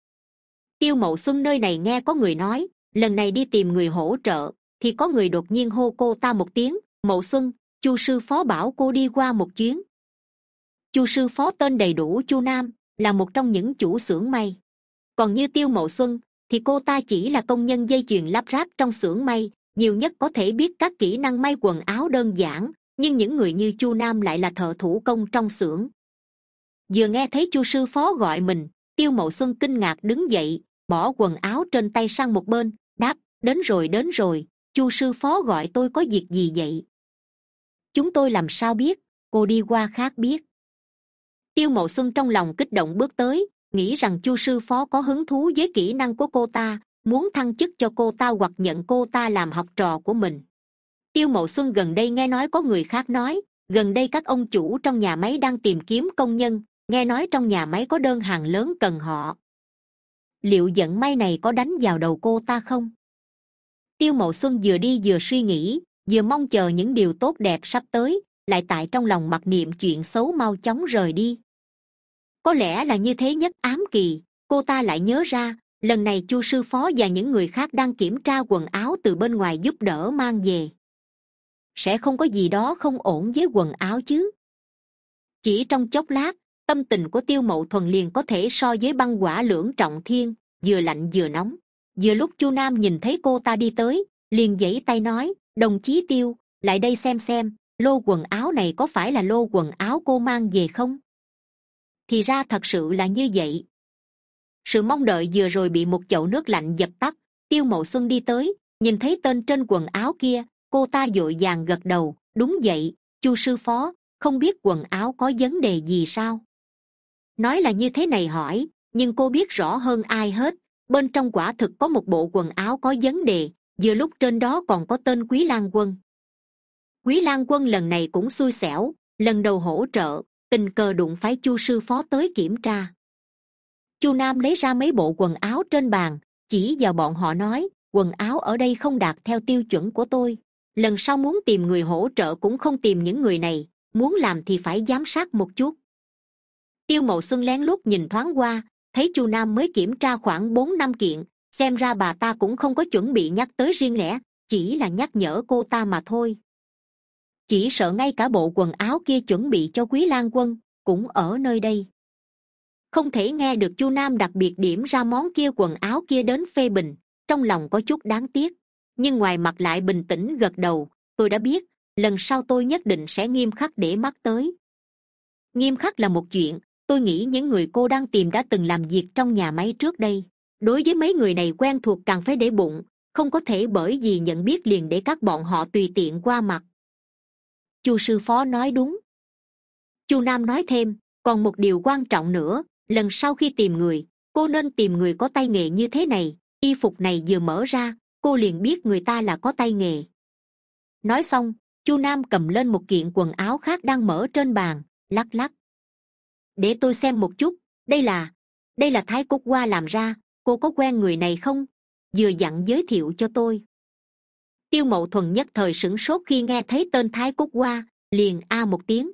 Tiêu Mậu Xuân nơi này nghe có người nói, lần này đi tìm người hỗ trợ, thì có người đột nhiên hô cô ta một tiếng, Mậu Xuân, Chu sư phó bảo cô đi qua một chuyến. Chu sư phó tên đầy đủ Chu Nam, là một trong những chủ xưởng may. Còn như Tiêu Mậu Xuân, thì cô ta chỉ là công nhân dây chuyền lắp ráp trong xưởng may, nhiều nhất có thể biết các kỹ năng may quần áo đơn giản, nhưng những người như Chu Nam lại là thợ thủ công trong xưởng. Vừa nghe thấy Chu sư phó gọi mình, Tiêu Mậu Xuân kinh ngạc đứng dậy, bỏ quần áo trên tay sang một bên, đáp: đến rồi đến rồi, Chu sư phó gọi tôi có việc gì vậy? Chúng tôi làm sao biết, cô đi qua khác biết. Tiêu Mậu Xuân trong lòng kích động bước tới, nghĩ rằng Chu sư phó có hứng thú với kỹ năng của cô ta, muốn thăng chức cho cô ta hoặc nhận cô ta làm học trò của mình. Tiêu Mậu Xuân gần đây nghe nói có người khác nói, gần đây các ông chủ trong nhà máy đang tìm kiếm công nhân, nghe nói trong nhà máy có đơn hàng lớn cần họ. Liệu vận may này có đánh vào đầu cô ta không? Tiêu Mậu Xuân vừa đi vừa suy nghĩ, vừa mong chờ những điều tốt đẹp sắp tới, lại tại trong lòng mặc niệm chuyện xấu mau chóng rời đi. Có lẽ là như thế nhất ám kỳ, cô ta lại nhớ ra, lần này Chu sư phó và những người khác đang kiểm tra quần áo từ bên ngoài giúp đỡ mang về. Sẽ không có gì đó không ổn với quần áo chứ? Chỉ trong chốc lát, tâm tình của Tiêu Mậu Thuần liền có thể so với băng quả lưỡng trọng thiên, vừa lạnh vừa nóng. Vừa lúc Chu Nam nhìn thấy cô ta đi tới, liền giãy tay nói: đồng chí Tiêu, lại đây xem xem, lô quần áo này có phải là lô quần áo cô mang về không? Thì ra thật sự là như vậy. Sự mong đợi vừa rồi bị một chậu nước lạnh dập tắt. Tiêu Mậu Xuân đi tới, nhìn thấy tên trên quần áo kia, cô ta vội vàng gật đầu: đúng vậy, Chu sư phó, không biết quần áo có vấn đề gì sao? Nói là như thế này hỏi, nhưng cô biết rõ hơn ai hết, bên trong quả thực có một bộ quần áo có vấn đề, vừa lúc trên đó còn có tên Quý Lan Quân. Quý Lan Quân lần này cũng xui xẻo, lần đầu hỗ trợ, tình cờ đụng phải Chu sư phó tới kiểm tra. Chu Nam lấy ra mấy bộ quần áo trên bàn, chỉ vào bọn họ nói: quần áo ở đây không đạt theo tiêu chuẩn của tôi, lần sau muốn tìm người hỗ trợ cũng không tìm những người này, muốn làm thì phải giám sát một chút. Tiêu Mậu Xuân lén lút nhìn thoáng qua, thấy Chu Nam mới kiểm tra khoảng bốn năm kiện, xem ra bà ta cũng không có chuẩn bị nhắc tới riêng lẻ, chỉ là nhắc nhở cô ta mà thôi. Chỉ sợ ngay cả bộ quần áo kia chuẩn bị cho Quý Lan Quân cũng ở nơi đây. Không thể nghe được Chu Nam đặc biệt điểm ra món kia quần áo kia đến phê bình, trong lòng có chút đáng tiếc, nhưng ngoài mặt lại bình tĩnh gật đầu: tôi đã biết, lần sau tôi nhất định sẽ nghiêm khắc để mắt tới. Nghiêm khắc là một chuyện, tôi nghĩ những người cô đang tìm đã từng làm việc trong nhà máy trước đây, đối với mấy người này quen thuộc càng phải để bụng, không có thể bởi vì nhận biết liền để các bọn họ tùy tiện qua mặt. Chu sư phó nói đúng. Chu Nam nói thêm: còn một điều quan trọng nữa, lần sau khi tìm người, cô nên tìm người có tay nghề như thế này, y phục này vừa mở ra, cô liền biết người ta là có tay nghề. Nói xong, Chu Nam cầm lên một kiện quần áo khác đang mở trên bàn, lắc lắc: để tôi xem một chút, đây là đây là Thái Cúc Hoa làm ra, cô có quen người này không? Vừa dặn giới thiệu cho tôi. Tiêu Mậu Thuần nhất thời sửng sốt khi nghe thấy tên Thái Cúc Hoa, liền a một tiếng.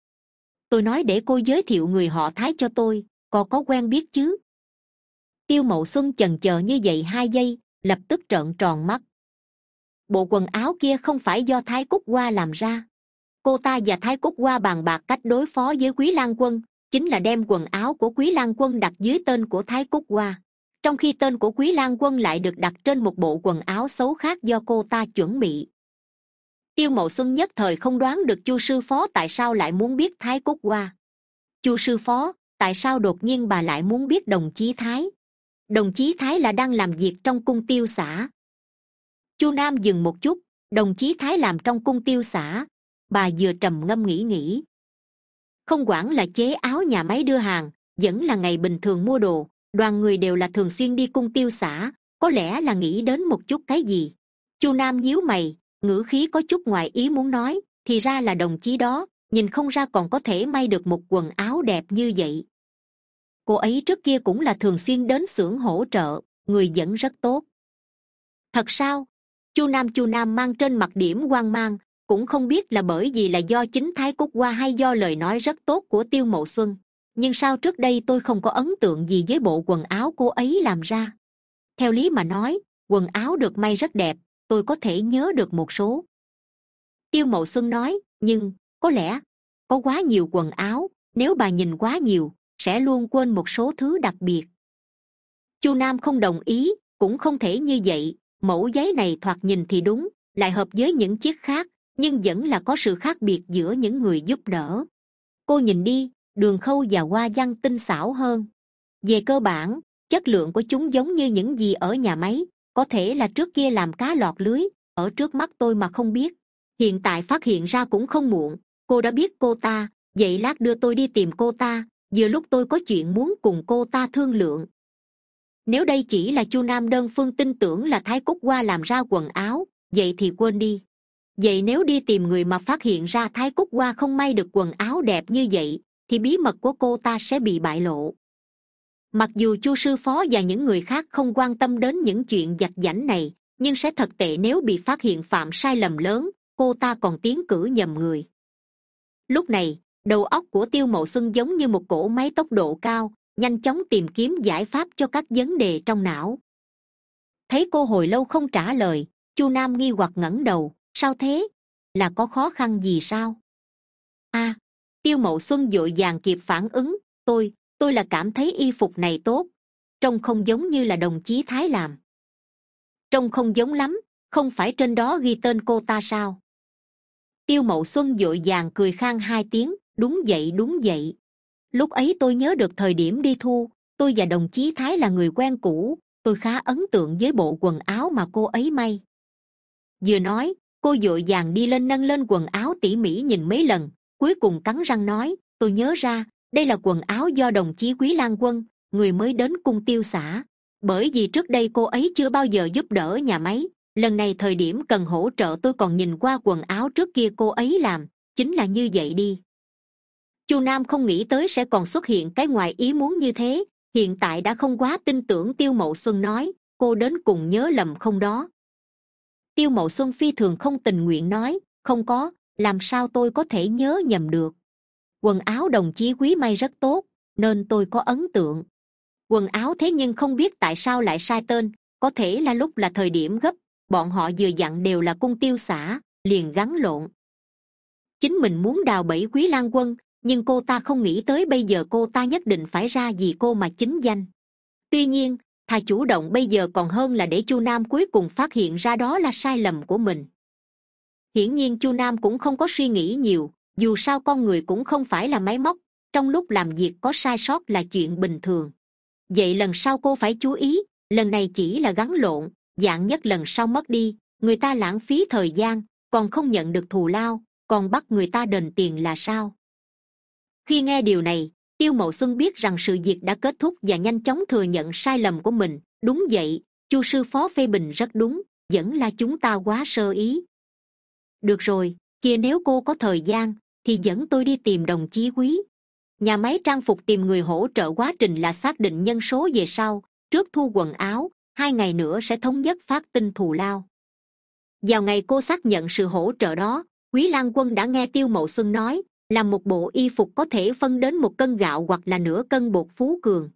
Tôi nói để cô giới thiệu người họ Thái cho tôi, cô có quen biết chứ? Tiêu Mậu Xuân chần chờ như vậy hai giây, lập tức trợn tròn mắt. Bộ quần áo kia không phải do Thái Cúc Hoa làm ra. Cô ta và Thái Cúc Hoa bàn bạc cách đối phó với Quý Lan Quân, chính là đem quần áo của Quý Lan Quân đặt dưới tên của Thái Cúc Hoa, trong khi tên của Quý Lan Quân lại được đặt trên một bộ quần áo xấu khác do cô ta chuẩn bị. Tiêu Mậu Xuân nhất thời không đoán được Chu sư phó tại sao lại muốn biết Thái Cúc Hoa. Chu sư phó, tại sao đột nhiên bà lại muốn biết đồng chí Thái? Đồng chí Thái là đang làm việc trong cung tiêu xã. Chu Nam dừng một chút: đồng chí Thái làm trong cung tiêu xã? Bà vừa trầm ngâm nghĩ nghĩ. Không quản là chế áo nhà máy đưa hàng, vẫn là ngày bình thường mua đồ, đoàn người đều là thường xuyên đi cung tiêu xã, có lẽ là nghĩ đến một chút cái gì. Chu Nam nhíu mày, ngữ khí có chút ngoài ý muốn nói: thì ra là đồng chí đó, nhìn không ra còn có thể may được một quần áo đẹp như vậy. Cô ấy trước kia cũng là thường xuyên đến xưởng hỗ trợ, người vẫn rất tốt. Thật sao? Chu Nam Chu Nam mang trên mặt điểm hoang mang, cũng không biết là bởi vì là do chính Thái Cúc Hoa hay do lời nói rất tốt của Tiêu Mậu Xuân, nhưng sao trước đây tôi không có ấn tượng gì với bộ quần áo cô ấy làm ra? Theo lý mà nói, quần áo được may rất đẹp, tôi có thể nhớ được một số. Tiêu Mậu Xuân nói: nhưng có lẽ có quá nhiều quần áo, nếu bà nhìn quá nhiều sẽ luôn quên một số thứ đặc biệt. Chu Nam không đồng ý: cũng không thể như vậy, mẫu giấy này thoạt nhìn thì đúng, lại hợp với những chiếc khác, nhưng vẫn là có sự khác biệt giữa những người giúp đỡ. Cô nhìn đi, đường khâu và hoa văn tinh xảo hơn. Về cơ bản, chất lượng của chúng giống như những gì ở nhà máy, có thể là trước kia làm cá lọt lưới, ở trước mắt tôi mà không biết. Hiện tại phát hiện ra cũng không muộn. Cô đã biết cô ta, vậy lát đưa tôi đi tìm cô ta, vừa lúc tôi có chuyện muốn cùng cô ta thương lượng. Nếu đây chỉ là Chu Nam đơn phương tin tưởng là Thái Cúc Hoa làm ra quần áo, vậy thì quên đi. Vậy nếu đi tìm người mà phát hiện ra Thái Cúc Hoa không may được quần áo đẹp như vậy, thì bí mật của cô ta sẽ bị bại lộ. Mặc dù Chu sư phó và những người khác không quan tâm đến những chuyện vặt vãnh này, nhưng sẽ thật tệ nếu bị phát hiện phạm sai lầm lớn, cô ta còn tiến cử nhầm người. Lúc này, đầu óc của Tiêu Mậu Xuân giống như một cỗ máy tốc độ cao, nhanh chóng tìm kiếm giải pháp cho các vấn đề trong não. Thấy cô hồi lâu không trả lời, Chu Nam nghi hoặc ngẩng đầu. Sao thế? Là có khó khăn gì sao? A, à, Tiêu Mậu Xuân vội vàng kịp phản ứng. Tôi, tôi là cảm thấy y phục này tốt, trông không giống như là đồng chí Thái làm. Trông không giống lắm, không phải trên đó ghi tên cô ta sao? Tiêu Mậu Xuân vội vàng cười khan hai tiếng. Đúng vậy, đúng vậy. Lúc ấy tôi nhớ được thời điểm đi thu, tôi và đồng chí Thái là người quen cũ, tôi khá ấn tượng với bộ quần áo mà cô ấy may. Vừa nói, cô vội vàng đi lên nâng lên quần áo tỉ mỉ nhìn mấy lần, cuối cùng cắn răng nói, tôi nhớ ra, đây là quần áo do đồng chí Quý Lan Quân, người mới đến cung Tiêu xã. Bởi vì trước đây cô ấy chưa bao giờ giúp đỡ nhà máy, lần này thời điểm cần hỗ trợ tôi còn nhìn qua quần áo trước kia cô ấy làm, chính là như vậy đi. Chu Nam không nghĩ tới sẽ còn xuất hiện cái ngoài ý muốn như thế, hiện tại đã không quá tin tưởng Tiêu Mậu Xuân nói, cô đến cùng nhớ lầm không đó. Tiêu Mậu Xuân phi thường không tình nguyện nói, không có, làm sao tôi có thể nhớ nhầm được. Quần áo đồng chí Quý may rất tốt, nên tôi có ấn tượng. Quần áo thế nhưng không biết tại sao lại sai tên, có thể là lúc là thời điểm gấp, bọn họ vừa dặn đều là cung Tiêu xã, liền gắn lộn. Chính mình muốn đào bẫy Quý Lan Quân, nhưng cô ta không nghĩ tới bây giờ cô ta nhất định phải ra vì cô mà chính danh. Tuy nhiên, thà chủ động bây giờ còn hơn là để Chu Nam cuối cùng phát hiện ra đó là sai lầm của mình. Hiển nhiên Chu Nam cũng không có suy nghĩ nhiều, dù sao con người cũng không phải là máy móc, trong lúc làm việc có sai sót là chuyện bình thường. Vậy lần sau cô phải chú ý, lần này chỉ là gắn lộn, dạng nhất lần sau mất đi, người ta lãng phí thời gian, còn không nhận được thù lao, còn bắt người ta đền tiền là sao? Khi nghe điều này, Tiêu Mậu Xuân biết rằng sự việc đã kết thúc và nhanh chóng thừa nhận sai lầm của mình. Đúng vậy, Chu sư phó phê bình rất đúng, vẫn là chúng ta quá sơ ý. Được rồi, kia nếu cô có thời gian, thì dẫn tôi đi tìm đồng chí Quý. Nhà máy trang phục tìm người hỗ trợ quá trình là xác định nhân số về sau, trước thu quần áo, hai ngày nữa sẽ thống nhất phát tin thù lao. Vào ngày cô xác nhận sự hỗ trợ đó, Quý Lan Quân đã nghe Tiêu Mậu Xuân nói, làm một bộ y phục có thể phân đến một cân gạo hoặc là nửa cân bột Phú Cường.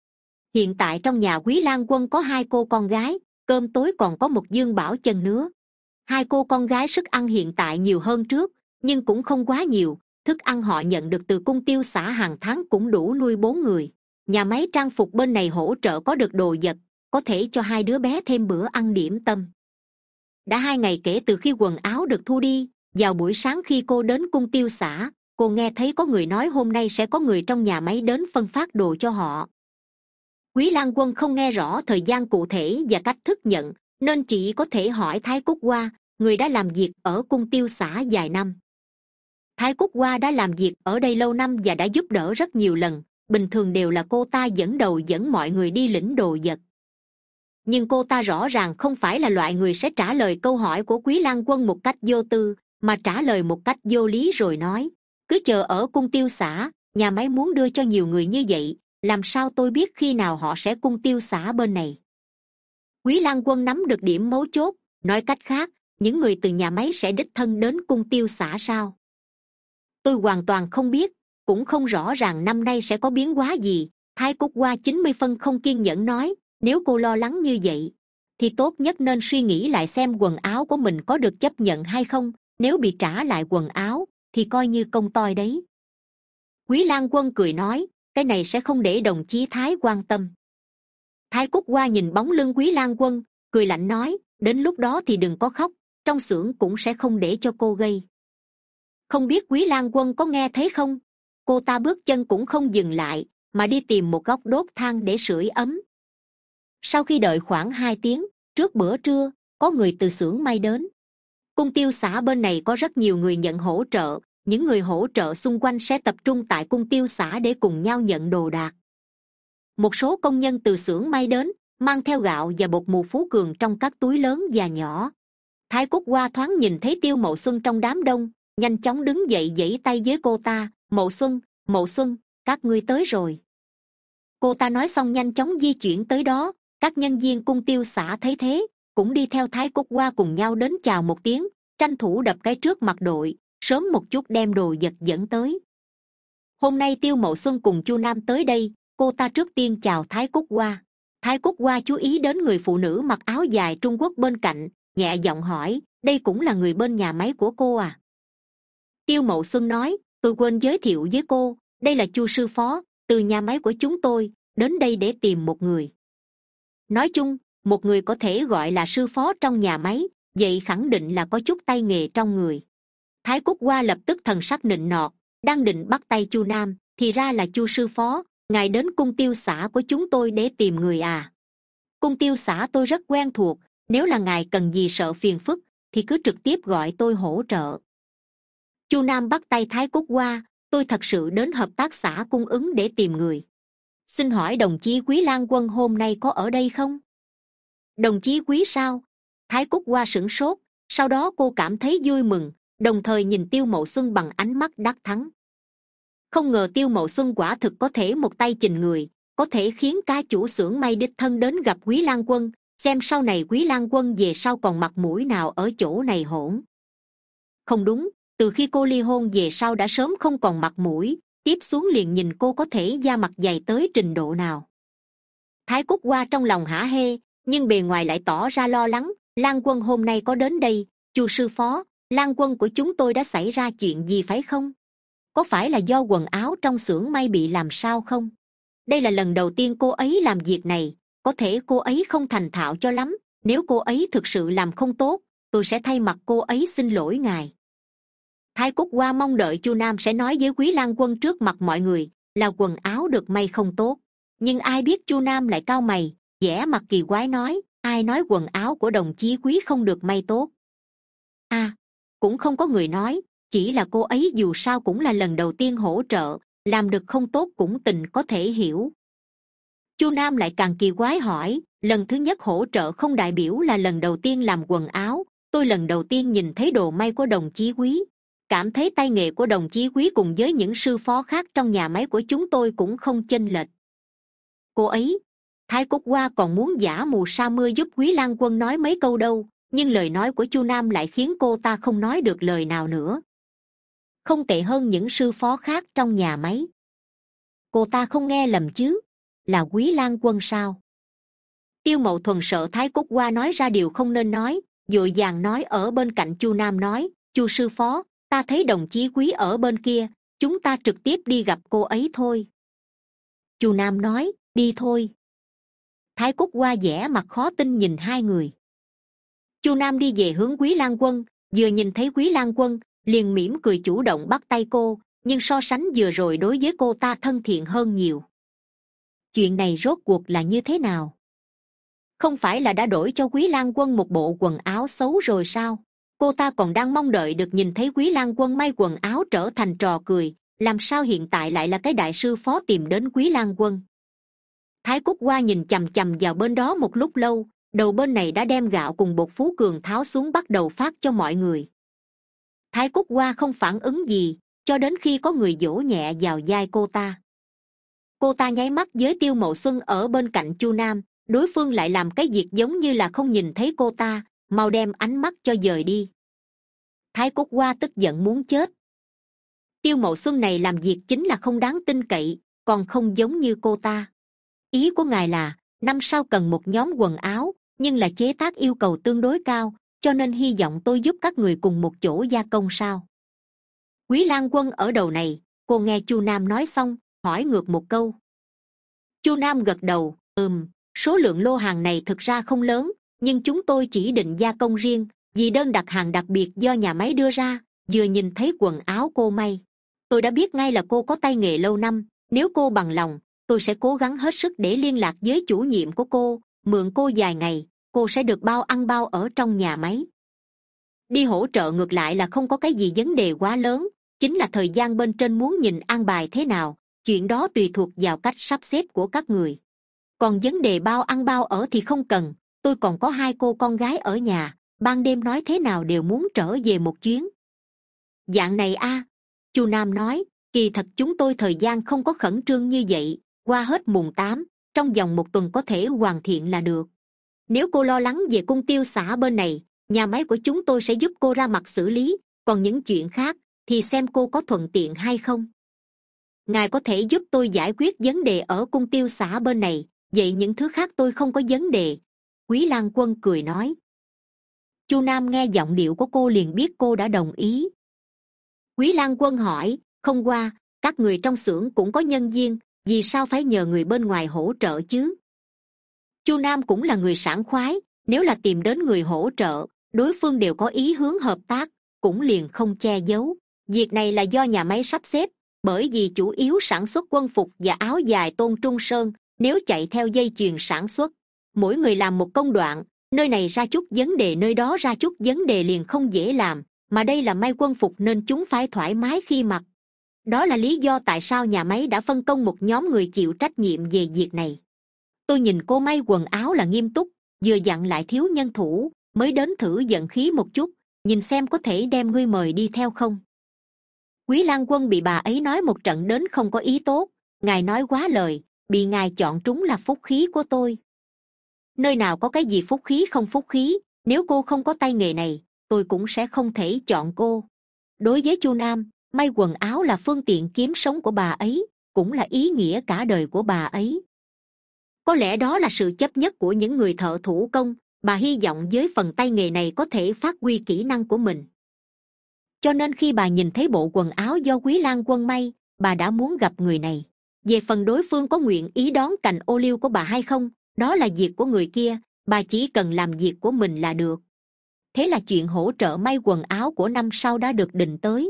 Hiện tại trong nhà Quý Lan Quân có hai cô con gái, cơm tối còn có một dương bảo chân nữa. Hai cô con gái sức ăn hiện tại nhiều hơn trước, nhưng cũng không quá nhiều, thức ăn họ nhận được từ cung Tiêu xã hàng tháng cũng đủ nuôi bốn người. Nhà máy trang phục bên này hỗ trợ có được đồ vật, có thể cho hai đứa bé thêm bữa ăn điểm tâm. Đã hai ngày kể từ khi quần áo được thu đi, vào buổi sáng khi cô đến cung Tiêu xã, cô nghe thấy có người nói hôm nay sẽ có người trong nhà máy đến phân phát đồ cho họ. Quý Lan Quân không nghe rõ thời gian cụ thể và cách thức nhận, nên chỉ có thể hỏi Thái Cúc Hoa, người đã làm việc ở cung Tiêu xã vài năm. Thái Cúc Hoa đã làm việc ở đây lâu năm và đã giúp đỡ rất nhiều lần, bình thường đều là cô ta dẫn đầu dẫn mọi người đi lĩnh đồ vật. Nhưng cô ta rõ ràng không phải là loại người sẽ trả lời câu hỏi của Quý Lan Quân một cách vô tư, mà trả lời một cách vô lý rồi nói, cứ chờ ở cung Tiêu xã, nhà máy muốn đưa cho nhiều người như vậy, làm sao tôi biết khi nào họ sẽ cung Tiêu xã bên này. Quý Lan Quân nắm được điểm mấu chốt, nói cách khác, những người từ nhà máy sẽ đích thân đến cung Tiêu xã sao? Tôi hoàn toàn không biết, cũng không rõ ràng năm nay sẽ có biến hóa gì. Thái Cúc Hoa chín mươi phân không kiên nhẫn nói, nếu cô lo lắng như vậy, thì tốt nhất nên suy nghĩ lại xem quần áo của mình có được chấp nhận hay không, nếu bị trả lại quần áo, thì coi như công toi đấy. Quý Lan Quân cười nói, cái này sẽ không để đồng chí Thái quan tâm. Thái Cúc Hoa nhìn bóng lưng Quý Lan Quân, cười lạnh nói, đến lúc đó thì đừng có khóc, trong xưởng cũng sẽ không để cho cô gây. Không biết Quý Lang Quân có nghe thấy không? Cô ta bước chân cũng không dừng lại mà đi tìm một góc đốt than để sưởi ấm. Sau khi đợi khoảng hai tiếng, trước bữa trưa, có người từ xưởng may đến. Cung tiêu xã bên này có rất nhiều người nhận hỗ trợ, những người hỗ trợ xung quanh sẽ tập trung tại cung tiêu xã để cùng nhau nhận đồ đạc. Một số công nhân từ xưởng may đến, mang theo gạo và bột mù Phú Cường trong các túi lớn và nhỏ. Thái Cúc Hoa thoáng nhìn thấy Tiêu Mậu Xuân trong đám đông, nhanh chóng đứng dậy giãy tay với cô ta. Mậu Xuân, Mậu Xuân, các ngươi tới rồi. Cô ta nói xong nhanh chóng di chuyển tới đó. Các nhân viên cung tiêu xã thấy thế cũng đi theo Thái Cúc Hoa cùng nhau đến chào một tiếng, tranh thủ đập cái trước mặt đội, sớm một chút đem đồ vật dẫn tới. Hôm nay Tiêu Mậu Xuân cùng Chu Nam tới đây, cô ta trước tiên chào Thái Cúc Hoa. Thái Cúc Hoa chú ý đến người phụ nữ mặc áo dài Trung Quốc bên cạnh, nhẹ giọng hỏi, đây cũng là người bên nhà máy của cô à? Tiêu Mậu Xuân nói, tôi quên giới thiệu với cô, đây là Chu sư phó, từ nhà máy của chúng tôi, đến đây để tìm một người. Nói chung, một người có thể gọi là sư phó trong nhà máy, vậy khẳng định là có chút tay nghề trong người. Thái Cúc Hoa lập tức thần sắc nịnh nọt, đang định bắt tay Chu Nam, thì ra là Chu sư phó, ngài đến cung tiêu xã của chúng tôi để tìm người à? Cung tiêu xã tôi rất quen thuộc, nếu là ngài cần gì sợ phiền phức, thì cứ trực tiếp gọi tôi hỗ trợ. Chu Nam bắt tay Thái Cúc Hoa, tôi thật sự đến hợp tác xã cung ứng để tìm người. Xin hỏi đồng chí Quý Lang Quân hôm nay có ở đây không? Đồng chí Quý sao? Thái Cúc Hoa sửng sốt, sau đó cô cảm thấy vui mừng, đồng thời nhìn Tiêu Mậu Xuân bằng ánh mắt đắc thắng. Không ngờ Tiêu Mậu Xuân quả thực có thể một tay chình người, có thể khiến cá chủ xưởng may đích thân đến gặp Quý Lang Quân, xem sau này Quý Lang Quân về sau còn mặt mũi nào ở chỗ này hỗn. Không đúng, từ khi cô ly hôn về sau đã sớm không còn mặt mũi, tiếp xuống liền nhìn cô có thể da mặt dày tới trình độ nào. Thái Cúc Hoa trong lòng hả hê, nhưng bề ngoài lại tỏ ra lo lắng. Lang Quân hôm nay có đến đây, Chu sư phó, Lang Quân của chúng tôi đã xảy ra chuyện gì phải không? Có phải là do quần áo trong xưởng may bị làm sao không? Đây là lần đầu tiên cô ấy làm việc này, có thể cô ấy không thành thạo cho lắm, nếu cô ấy thực sự làm không tốt, tôi sẽ thay mặt cô ấy xin lỗi ngài. Thái Cúc Hoa mong đợi Chu Nam sẽ nói với Quý Lang Quân trước mặt mọi người là quần áo được may không tốt, nhưng ai biết Chu Nam lại cau mày, vẻ mặt kỳ quái nói, ai nói quần áo của đồng chí Quý không được may tốt? À, cũng không có người nói, chỉ là cô ấy dù sao cũng là lần đầu tiên hỗ trợ, làm được không tốt cũng tình có thể hiểu. Chu Nam lại càng kỳ quái hỏi, lần thứ nhất hỗ trợ không đại biểu là lần đầu tiên làm quần áo, tôi lần đầu tiên nhìn thấy đồ may của đồng chí Quý, cảm thấy tay nghề của đồng chí Quý cùng với những sư phó khác trong nhà máy của chúng tôi cũng không chênh lệch. Cô ấy, Thái Cúc Hoa còn muốn giả mù sa mưa giúp Quý Lang Quân nói mấy câu đâu, nhưng lời nói của Chu Nam lại khiến cô ta không nói được lời nào nữa. Không tệ hơn những sư phó khác trong nhà máy. Cô ta không nghe lầm chứ, là Quý Lang Quân sao? Tiêu Mậu Thuần sợ Thái Cúc Hoa nói ra điều không nên nói, vội vàng nói ở bên cạnh Chu Nam nói, Chu sư phó, ta thấy đồng chí Quý ở bên kia, chúng ta trực tiếp đi gặp cô ấy thôi. Chu Nam nói, đi thôi. Thái Cúc Hoa vẻ mặt khó tin nhìn hai người. Chu Nam đi về hướng Quý Lang Quân, vừa nhìn thấy Quý Lang Quân liền mỉm cười chủ động bắt tay cô, nhưng so sánh vừa rồi đối với cô ta thân thiện hơn nhiều. Chuyện này rốt cuộc là như thế nào? Không phải là đã đổi cho Quý Lang Quân một bộ quần áo xấu rồi sao? Cô ta còn đang mong đợi được nhìn thấy Quý Lang Quân may quần áo trở thành trò cười, làm sao hiện tại lại là cái đại sư phó tìm đến Quý Lang Quân? Thái Cúc Hoa nhìn chằm chằm vào bên đó một lúc lâu, đầu bên này đã đem gạo cùng bột Phú Cường tháo xuống bắt đầu phát cho mọi người. Thái Cúc Hoa không phản ứng gì, cho đến khi có người vỗ nhẹ vào vai cô ta. Cô ta nháy mắt với Tiêu Mậu Xuân ở bên cạnh Chu Nam, đối phương lại làm cái việc giống như là không nhìn thấy cô ta, mau đem ánh mắt cho dời đi. Thái Cúc Hoa tức giận muốn chết. Tiêu Mậu Xuân này làm việc chính là không đáng tin cậy, còn không giống như cô ta. Ý của ngài là năm sau cần một nhóm quần áo, nhưng là chế tác yêu cầu tương đối cao, cho nên hy vọng tôi giúp các người cùng một chỗ gia công sao? Quý Lang Quân ở đầu này, cô nghe Chu Nam nói xong, hỏi ngược một câu. Chu Nam gật đầu, ừm, số lượng lô hàng này thực ra không lớn, nhưng chúng tôi chỉ định gia công riêng vì đơn đặt hàng đặc biệt do nhà máy đưa ra. Vừa nhìn thấy quần áo cô may, tôi đã biết ngay là cô có tay nghề lâu năm. Nếu cô bằng lòng, tôi sẽ cố gắng hết sức để liên lạc với chủ nhiệm của cô, mượn cô vài ngày. Cô sẽ được bao ăn bao ở trong nhà máy. Đi hỗ trợ ngược lại là không có cái gì vấn đề quá lớn, chính là thời gian bên trên muốn nhìn an bài thế nào, chuyện đó tùy thuộc vào cách sắp xếp của các người. Còn vấn đề bao ăn bao ở thì không cần, tôi còn có hai cô con gái ở nhà, ban đêm nói thế nào đều muốn trở về một chuyến. Dạng này a, chu Nam nói, kỳ thật chúng tôi thời gian không có khẩn trương như vậy, qua hết mùng tám, trong vòng một tuần có thể hoàn thiện là được. Nếu cô lo lắng về cung tiêu xã bên này, nhà máy của chúng tôi sẽ giúp cô ra mặt xử lý, còn những chuyện khác thì xem cô có thuận tiện hay không. Ngài có thể giúp tôi giải quyết vấn đề ở cung tiêu xã bên này, vậy những thứ khác tôi không có vấn đề. Quý Lan Quân cười nói. chu Nam nghe giọng điệu của cô liền biết cô đã đồng ý. Quý Lan Quân hỏi, không qua, các người trong xưởng cũng có nhân viên, vì sao phải nhờ người bên ngoài hỗ trợ chứ? chu Nam cũng là người sảng khoái, nếu là tìm đến người hỗ trợ, đối phương đều có ý hướng hợp tác, cũng liền không che giấu. Việc này là do nhà máy sắp xếp, bởi vì chủ yếu sản xuất quân phục và áo dài Tôn Trung Sơn, nếu chạy theo dây chuyền sản xuất, mỗi người làm một công đoạn, nơi này ra chút vấn đề nơi đó ra chút vấn đề liền không dễ làm, mà đây là may quân phục nên chúng phải thoải mái khi mặc. Đó là lý do tại sao nhà máy đã phân công một nhóm người chịu trách nhiệm về việc này. Tôi nhìn cô may quần áo là nghiêm túc, vừa dặn lại thiếu nhân thủ, mới đến thử giận khí một chút, nhìn xem có thể đem ngươi mời đi theo không. Quý Lan Quân bị bà ấy nói một trận đến không có ý tốt, ngài nói quá lời, bị ngài chọn trúng là phúc khí của tôi. Nơi nào có cái gì phúc khí không phúc khí, nếu cô không có tay nghề này, tôi cũng sẽ không thể chọn cô. Đối với chu Nam, may quần áo là phương tiện kiếm sống của bà ấy, cũng là ý nghĩa cả đời của bà ấy. Có lẽ đó là sự chấp nhất của những người thợ thủ công, bà hy vọng với phần tay nghề này có thể phát huy kỹ năng của mình. Cho nên khi bà nhìn thấy bộ quần áo do Quý Lan Quân may, bà đã muốn gặp người này. Về phần đối phương có nguyện ý đón cành ô liu của bà hay không, đó là việc của người kia, bà chỉ cần làm việc của mình là được. Thế là chuyện hỗ trợ may quần áo của năm sau đã được định tới.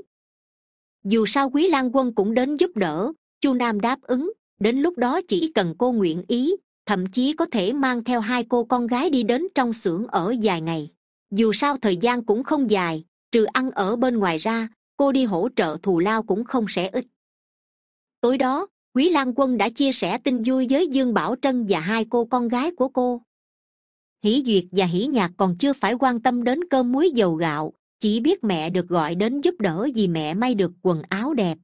Dù sao Quý Lan Quân cũng đến giúp đỡ, chu Nam đáp ứng, đến lúc đó chỉ cần cô nguyện ý, thậm chí có thể mang theo hai cô con gái đi đến trong xưởng ở vài ngày. Dù sao thời gian cũng không dài, trừ ăn ở bên ngoài ra, cô đi hỗ trợ thù lao cũng không sẽ ít. Tối đó, Quý Lan Quân đã chia sẻ tin vui với Dương Bảo Trân và hai cô con gái của cô. Hỷ Duyệt và Hỷ Nhạc còn chưa phải quan tâm đến cơm muối dầu gạo, chỉ biết mẹ được gọi đến giúp đỡ vì mẹ may được quần áo đẹp.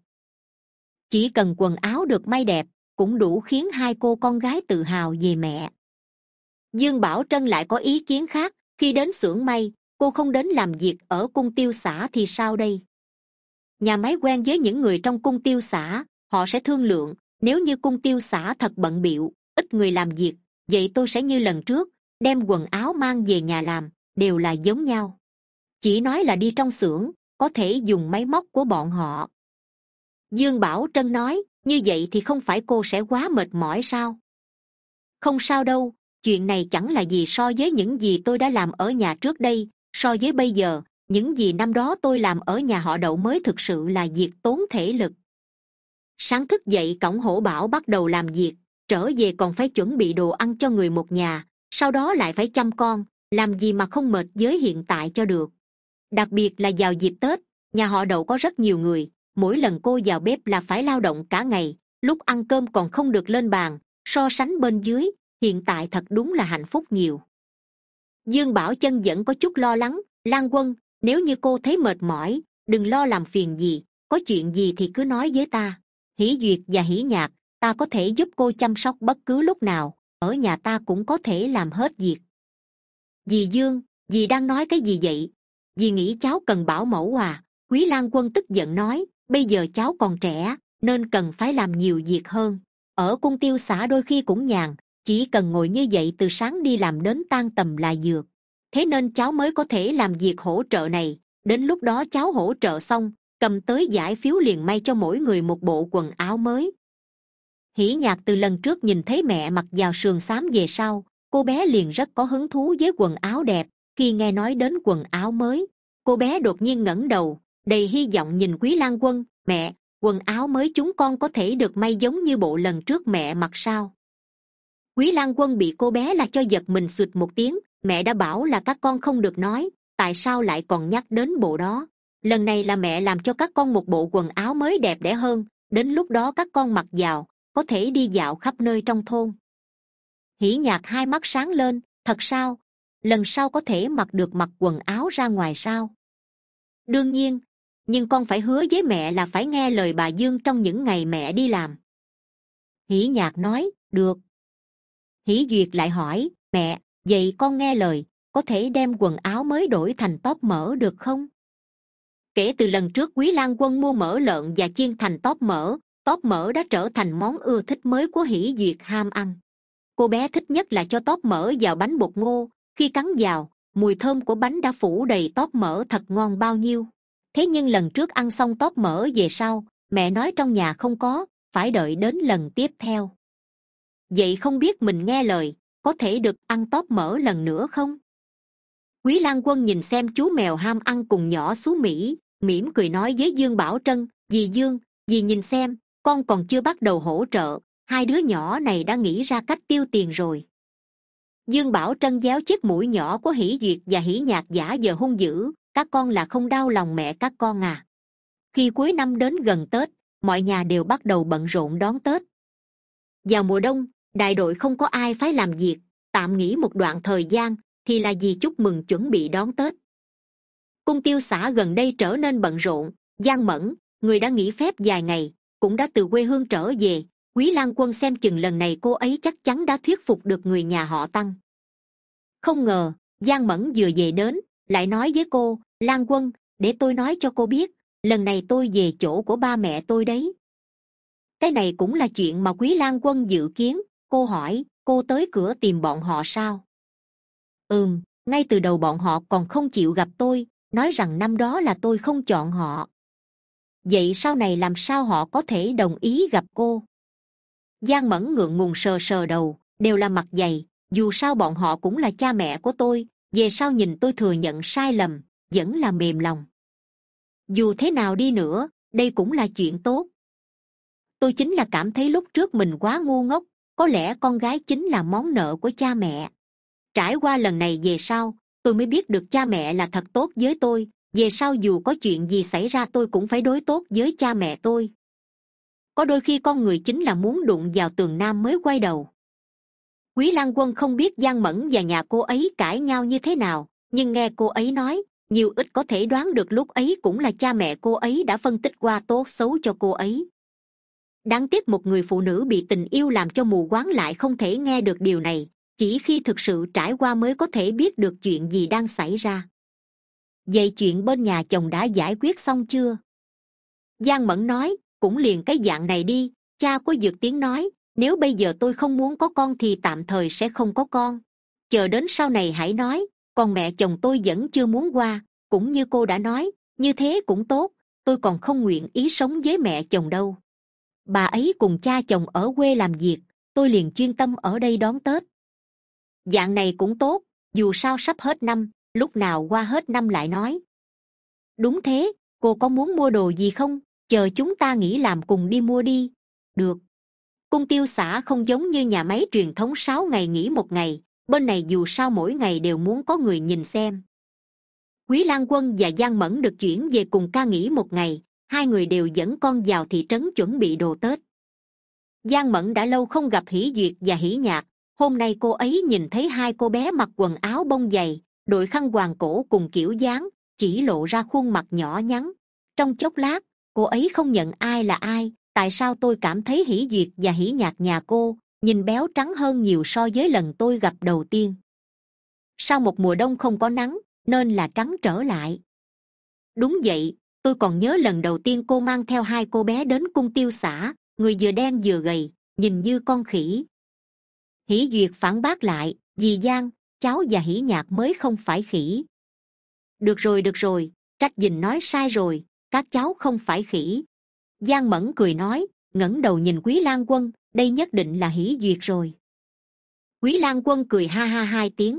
Chỉ cần quần áo được may đẹp, cũng đủ khiến hai cô con gái tự hào về mẹ. Dương Bảo Trân lại có ý kiến khác, khi đến xưởng may, cô không đến làm việc ở cung tiêu xã thì sao đây? Nhà máy quen với những người trong cung tiêu xã, họ sẽ thương lượng, nếu như cung tiêu xã thật bận bịu, ít người làm việc, vậy tôi sẽ như lần trước, đem quần áo mang về nhà làm, đều là giống nhau. Chỉ nói là đi trong xưởng, có thể dùng máy móc của bọn họ. Dương Bảo Trân nói, như vậy thì không phải cô sẽ quá mệt mỏi sao? Không sao đâu, chuyện này chẳng là gì so với những gì tôi đã làm ở nhà trước đây, so với bây giờ, những gì năm đó tôi làm ở nhà họ Đậu mới thực sự là việc tốn thể lực. Sáng thức dậy cõng hổ bảo bắt đầu làm việc, trở về còn phải chuẩn bị đồ ăn cho người một nhà, sau đó lại phải chăm con, làm gì mà không mệt với hiện tại cho được. Đặc biệt là vào dịp Tết, nhà họ Đậu có rất nhiều người, mỗi lần cô vào bếp là phải lao động cả ngày, lúc ăn cơm còn không được lên bàn, so sánh bên dưới, hiện tại thật đúng là hạnh phúc nhiều. Dương Bảo Chân vẫn có chút lo lắng, Lan Quân, nếu như cô thấy mệt mỏi, đừng lo làm phiền gì, có chuyện gì thì cứ nói với ta. Hỷ Duyệt và Hỷ Nhạc, ta có thể giúp cô chăm sóc bất cứ lúc nào, ở nhà ta cũng có thể làm hết việc. Dì Dương, dì đang nói cái gì vậy? Dì nghĩ cháu cần bảo mẫu à? Quý Lan Quân tức giận nói, bây giờ cháu còn trẻ, nên cần phải làm nhiều việc hơn. Ở cung tiêu xã đôi khi cũng nhàn, chỉ cần ngồi như vậy từ sáng đi làm đến tan tầm là dược. Thế nên cháu mới có thể làm việc hỗ trợ này, đến lúc đó cháu hỗ trợ xong, cầm tới giải phiếu liền may cho mỗi người một bộ quần áo mới. Hỷ Nhạc từ lần trước nhìn thấy mẹ mặc vào sườn xám về sau, cô bé liền rất có hứng thú với quần áo đẹp. Khi nghe nói đến quần áo mới, cô bé đột nhiên ngẩng đầu, đầy hy vọng nhìn Quý Lang Quân. Mẹ, quần áo mới chúng con có thể được may giống như bộ lần trước mẹ mặc sao? Quý Lang Quân bị cô bé là cho giật mình xụt một tiếng. Mẹ đã bảo là các con không được nói, tại sao lại còn nhắc đến bộ đó? Lần này là mẹ làm cho các con một bộ quần áo mới đẹp đẽ hơn, đến lúc đó các con mặc vào có thể đi dạo khắp nơi trong thôn. Hỉ Nhạc hai mắt sáng lên. Thật sao? Lần sau có thể mặc được mặc quần áo ra ngoài sao? Đương nhiên, nhưng con phải hứa với mẹ là phải nghe lời bà Dương trong những ngày mẹ đi làm. Hỉ Nhạc nói. Được. Hỉ Duyệt lại hỏi. Mẹ, vậy con nghe lời, có thể đem quần áo mới đổi thành tóp mỡ được không? Kể từ lần trước Quý Lang Quân mua mỡ lợn và chiên thành tóp mỡ, tóp mỡ đã trở thành món ưa thích mới của Hỉ Duyệt ham ăn. Cô bé thích nhất là cho tóp mỡ vào bánh bột ngô. Khi cắn vào, mùi thơm của bánh đã phủ đầy tóp mỡ thật ngon bao nhiêu. Thế nhưng lần trước ăn xong tóp mỡ về sau, mẹ nói trong nhà không có, phải đợi đến lần tiếp theo. Vậy không biết mình nghe lời, có thể được ăn tóp mỡ lần nữa không? Quý Lang Quân nhìn xem chú mèo ham ăn cùng nhỏ xú Mỹ, mỉm cười nói với Dương Bảo Trân. Dì Dương, dì nhìn xem, con còn chưa bắt đầu hỗ trợ, hai đứa nhỏ này đã nghĩ ra cách tiêu tiền rồi. Dương Bảo Trân déo chiếc mũi nhỏ của Hỉ Duyệt và Hỉ Nhạc giả giờ hung dữ. Các con là không đau lòng mẹ các con à? Khi cuối năm đến gần Tết, mọi nhà đều bắt đầu bận rộn đón Tết. Vào mùa đông, đại đội không có ai phải làm việc, tạm nghỉ một đoạn thời gian thì là vì chúc mừng chuẩn bị đón Tết. Cung tiêu xã gần đây trở nên bận rộn. Giang Mẫn, người đã nghỉ phép vài ngày, cũng đã từ quê hương trở về. Quý Lang Quân xem chừng lần này cô ấy chắc chắn đã thuyết phục được người nhà họ Tăng. Không ngờ Giang Mẫn vừa về đến lại nói với cô. Lang Quân, để tôi nói cho cô biết, lần này tôi về chỗ của ba mẹ tôi đấy. Cái này cũng là chuyện mà Quý Lang Quân dự kiến. Cô hỏi, cô tới cửa tìm bọn họ sao? Ừm, ngay từ đầu bọn họ còn không chịu gặp tôi, nói rằng năm đó là tôi không chọn họ. Vậy sau này làm sao họ có thể đồng ý gặp cô? Giang Mẫn ngượng ngùng sờ sờ đầu. Đều là mặt dày, dù sao bọn họ cũng là cha mẹ của tôi, về sau nhìn tôi thừa nhận sai lầm, vẫn là mềm lòng. Dù thế nào đi nữa, đây cũng là chuyện tốt. Tôi chính là cảm thấy lúc trước mình quá ngu ngốc, có lẽ con gái chính là món nợ của cha mẹ. Trải qua lần này về sau, tôi mới biết được cha mẹ là thật tốt với tôi. Về sau dù có chuyện gì xảy ra tôi cũng phải đối tốt với cha mẹ tôi. Có đôi khi con người chính là muốn đụng vào tường nam mới quay đầu. Quý Lang Quân không biết Giang Mẫn và nhà cô ấy cãi nhau như thế nào, nhưng nghe cô ấy nói, nhiều ít có thể đoán được lúc ấy cũng là cha mẹ cô ấy đã phân tích qua tốt xấu cho cô ấy. Đáng tiếc một người phụ nữ bị tình yêu làm cho mù quáng lại không thể nghe được điều này, chỉ khi thực sự trải qua mới có thể biết được chuyện gì đang xảy ra. Vậy chuyện bên nhà chồng đã giải quyết xong chưa? Giang Mẫn nói, cũng liền cái dạng này đi. Cha của Dược Tiến nói, nếu bây giờ tôi không muốn có con thì tạm thời sẽ không có con. Chờ đến sau này hãy nói. Còn mẹ chồng tôi vẫn chưa muốn qua, cũng như cô đã nói, như thế cũng tốt. Tôi còn không nguyện ý sống với mẹ chồng đâu. Bà ấy cùng cha chồng ở quê làm việc, tôi liền chuyên tâm ở đây đón Tết. Dạng này cũng tốt, dù sao sắp hết năm, lúc nào qua hết năm lại nói. Đúng thế, cô có muốn mua đồ gì không? Chờ chúng ta nghỉ làm cùng đi mua đi. Được. Cung tiêu xã không giống như nhà máy truyền thống sáu ngày nghỉ một ngày, bên này dù sao mỗi ngày đều muốn có người nhìn xem. Quý Lang Quân và Giang Mẫn được chuyển về cùng ca nghỉ một ngày, hai người đều dẫn con vào thị trấn chuẩn bị đồ Tết. Giang Mẫn đã lâu không gặp Hỉ Duyệt và Hỉ Nhạc, hôm nay cô ấy nhìn thấy hai cô bé mặc quần áo bông dày, đội khăn quàng cổ cùng kiểu dáng, chỉ lộ ra khuôn mặt nhỏ nhắn. Trong chốc lát, cô ấy không nhận ai là ai. Tại sao tôi cảm thấy Hỉ Duyệt và Hỉ Nhạc nhà cô nhìn béo trắng hơn nhiều so với lần tôi gặp đầu tiên? Sau một mùa đông không có nắng, nên là trắng trở lại. Đúng vậy, tôi còn nhớ lần đầu tiên cô mang theo hai cô bé đến cung tiêu xã, người vừa đen vừa gầy, nhìn như con khỉ. Hỉ Duyệt phản bác lại, dì Giang, cháu và Hỉ Nhạc mới không phải khỉ. Được rồi được rồi, Trách Dình nói sai rồi, các cháu không phải khỉ. Giang Mẫn cười nói, ngẩng đầu nhìn Quý Lang Quân, đây nhất định là Hỉ Duyệt rồi. Quý Lang Quân cười ha ha hai tiếng.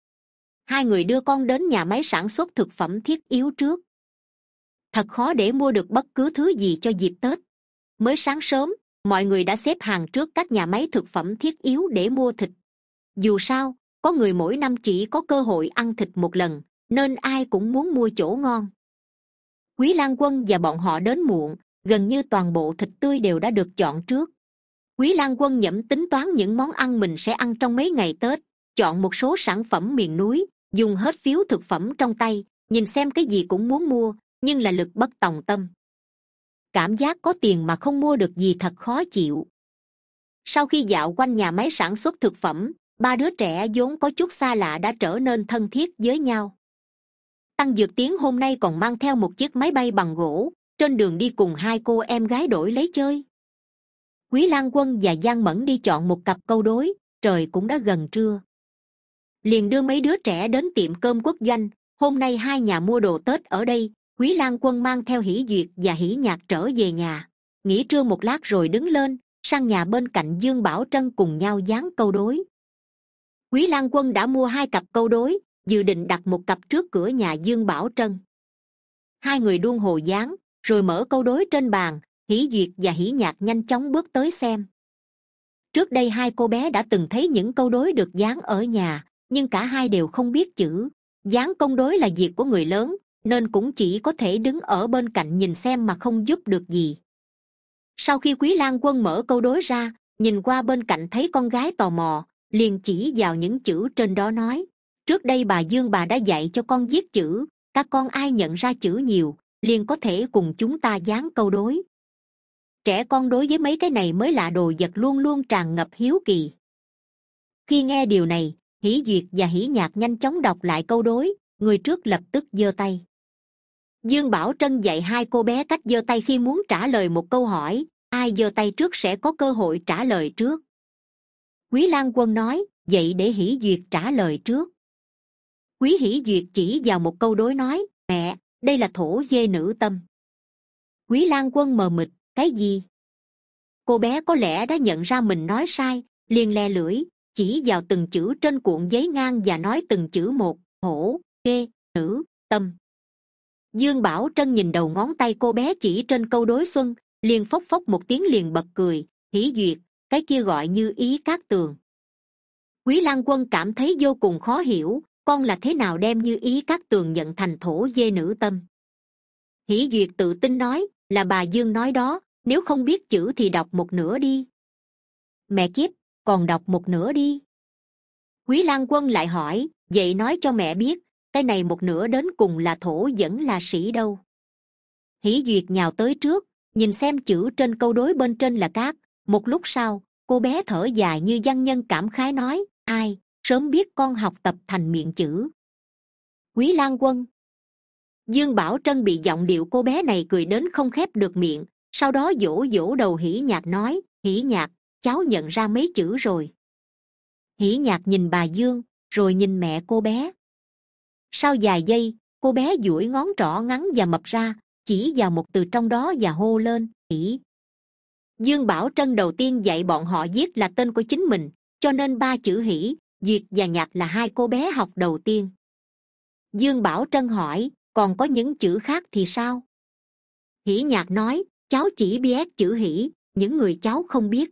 Hai người đưa con đến nhà máy sản xuất thực phẩm thiết yếu trước. Thật khó để mua được bất cứ thứ gì cho dịp Tết. Mới sáng sớm, mọi người đã xếp hàng trước các nhà máy thực phẩm thiết yếu để mua thịt. Dù sao, có người mỗi năm chỉ có cơ hội ăn thịt một lần, nên ai cũng muốn mua chỗ ngon. Quý Lang Quân và bọn họ đến muộn, gần như toàn bộ thịt tươi đều đã được chọn trước. Quý Lang Quân nhẩm tính toán những món ăn mình sẽ ăn trong mấy ngày Tết, chọn một số sản phẩm miền núi, dùng hết phiếu thực phẩm trong tay, nhìn xem cái gì cũng muốn mua, nhưng là lực bất tòng tâm. Cảm giác có tiền mà không mua được gì thật khó chịu. Sau khi dạo quanh nhà máy sản xuất thực phẩm, ba đứa trẻ vốn có chút xa lạ đã trở nên thân thiết với nhau. Tăng Dược Tiến hôm nay còn mang theo một chiếc máy bay bằng gỗ, trên đường đi cùng hai cô em gái đổi lấy chơi. Quý Lang Quân và Giang Mẫn đi chọn một cặp câu đối, trời cũng đã gần trưa. Liền đưa mấy đứa trẻ đến tiệm cơm Quốc Doanh, hôm nay hai nhà mua đồ Tết ở đây. Quý Lang Quân mang theo Hỷ Duyệt và Hỷ Nhạc trở về nhà, nghỉ trưa một lát rồi đứng lên, sang nhà bên cạnh Dương Bảo Trân cùng nhau dán câu đối. Quý Lang Quân đã mua hai cặp câu đối, dự định đặt một cặp trước cửa nhà Dương Bảo Trân. Hai người đuông hồ dán, rồi mở câu đối trên bàn. Hỷ Duyệt và Hỷ Nhạc nhanh chóng bước tới xem. Trước đây hai cô bé đã từng thấy những câu đối được dán ở nhà, nhưng cả hai đều không biết chữ. Dán câu đối là việc của người lớn, nên cũng chỉ có thể đứng ở bên cạnh nhìn xem mà không giúp được gì. Sau khi Quý Lang Quân mở câu đối ra, nhìn qua bên cạnh thấy con gái tò mò, liền chỉ vào những chữ trên đó nói: trước đây bà Dương bà đã dạy cho con viết chữ, các con ai nhận ra chữ nhiều, liền có thể cùng chúng ta dán câu đối. Trẻ con đối với mấy cái này mới là đồ vật luôn luôn tràn ngập hiếu kỳ. Khi nghe điều này, Hỷ Duyệt và Hỷ Nhạc nhanh chóng đọc lại câu đối, người trước lập tức giơ tay. Dương Bảo Trân dạy hai cô bé cách giơ tay khi muốn trả lời một câu hỏi, ai giơ tay trước sẽ có cơ hội trả lời trước. Quý Lang Quân nói, vậy để Hỷ Duyệt trả lời trước. Quý Hỷ Duyệt chỉ vào một câu đối nói, mẹ, đây là thổ dê nữ tâm. Quý Lang Quân mờ mịt, cái gì? Cô bé có lẽ đã nhận ra mình nói sai, liền le lưỡi, chỉ vào từng chữ trên cuộn giấy ngang và nói từng chữ một, thổ, dê, nữ, tâm. Dương Bảo Trân nhìn đầu ngón tay cô bé chỉ trên câu đối xuân, liền phốc phốc một tiếng liền bật cười. Hỷ Duyệt, cái kia gọi Như Ý Cát Tường. Quý Lang Quân cảm thấy vô cùng khó hiểu, con là thế nào đem Như Ý Cát Tường nhận thành thổ dê nữ tâm. Hỷ Duyệt tự tin nói, là bà Dương nói đó, nếu không biết chữ thì đọc một nửa đi. Mẹ kiếp, còn đọc một nửa đi. Quý Lang Quân lại hỏi, vậy nói cho mẹ biết, cái này một nửa đến cùng là thổ vẫn là sĩ đâu. Hỷ Duyệt nhào tới trước, nhìn xem chữ trên câu đối bên trên là cát. Một lúc sau, cô bé thở dài như văn nhân cảm khái nói, ai, sớm biết con học tập thành miệng chữ. Quý Lang Quân. Dương Bảo Trân bị giọng điệu cô bé này cười đến không khép được miệng, sau đó dỗ dỗ đầu Hỷ Nhạc nói, Hỷ Nhạc, cháu nhận ra mấy chữ rồi. Hỷ Nhạc nhìn bà Dương, rồi nhìn mẹ cô bé. Sau vài giây, cô bé duỗi ngón trỏ ngắn và mập ra, chỉ vào một từ trong đó và hô lên, Hỷ. Dương Bảo Trân đầu tiên dạy bọn họ viết là tên của chính mình, cho nên ba chữ Hỷ, Duyệt và Nhạc là hai cô bé học đầu tiên. Dương Bảo Trân hỏi, còn có những chữ khác thì sao? Hỷ Nhạc nói, cháu chỉ biết chữ Hỷ, những người cháu không biết.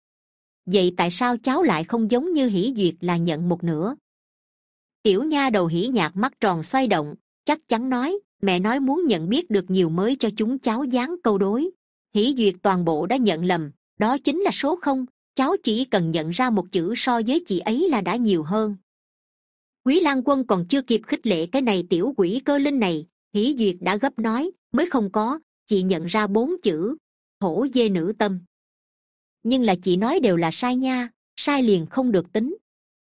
Vậy tại sao cháu lại không giống như Hỷ Duyệt là nhận một nửa? Tiểu nha đầu Hỷ Nhạc mắt tròn xoay động, chắc chắn nói, mẹ nói muốn nhận biết được nhiều mới cho chúng cháu dán câu đối. Hỷ Duyệt toàn bộ đã nhận lầm, đó chính là số không, cháu chỉ cần nhận ra một chữ so với chị ấy là đã nhiều hơn. Quý Lang Quân còn chưa kịp khích lệ cái này tiểu quỷ cơ linh này, Hỷ Duyệt đã gấp nói, mới không có, chị nhận ra bốn chữ, thổ dê nữ tâm. Nhưng là chị nói đều là sai nha, sai liền không được tính.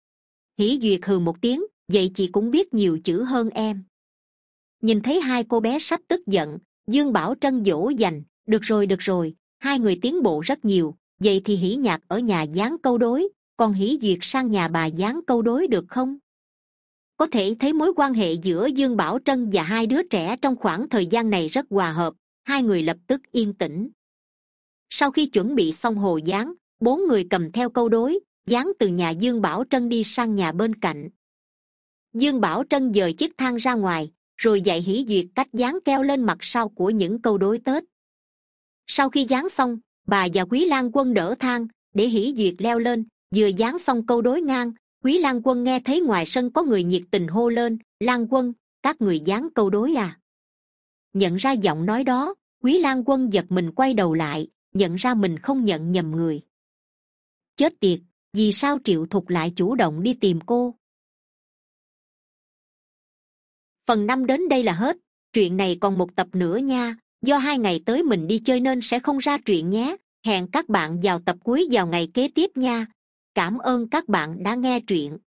Hỷ Duyệt hừ một tiếng, vậy chị cũng biết nhiều chữ hơn em. Nhìn thấy hai cô bé sắp tức giận, Dương Bảo Trân dỗ dành, được rồi được rồi, hai người tiến bộ rất nhiều, vậy thì Hỷ Nhạc ở nhà dán câu đối, còn Hỷ Duyệt sang nhà bà dán câu đối được không? Có thể thấy mối quan hệ giữa Dương Bảo Trân và hai đứa trẻ trong khoảng thời gian này rất hòa hợp, hai người lập tức yên tĩnh. Sau khi chuẩn bị xong hồ dán, bốn người cầm theo câu đối, dán từ nhà Dương Bảo Trân đi sang nhà bên cạnh. Dương Bảo Trân dời chiếc thang ra ngoài, rồi dạy Hỷ Duyệt cách dán keo lên mặt sau của những câu đối Tết. Sau khi dán xong, bà và Quý Lang Quân đỡ thang để Hỷ Duyệt leo lên. Vừa dán xong câu đối ngang, Quý Lang Quân nghe thấy ngoài sân có người nhiệt tình hô lên: Lang Quân, các người dán câu đối à? Nhận ra giọng nói đó, Quý Lang Quân giật mình quay đầu lại, nhận ra mình không nhận nhầm người. Chết tiệt, vì sao Triệu Thục lại chủ động đi tìm cô? Phần năm đến đây là hết. Truyện này còn một tập nữa nha. Do hai ngày tới mình đi chơi nên sẽ không ra truyện nhé. Hẹn các bạn vào tập cuối vào ngày kế tiếp nha. Cảm ơn các bạn đã nghe truyện.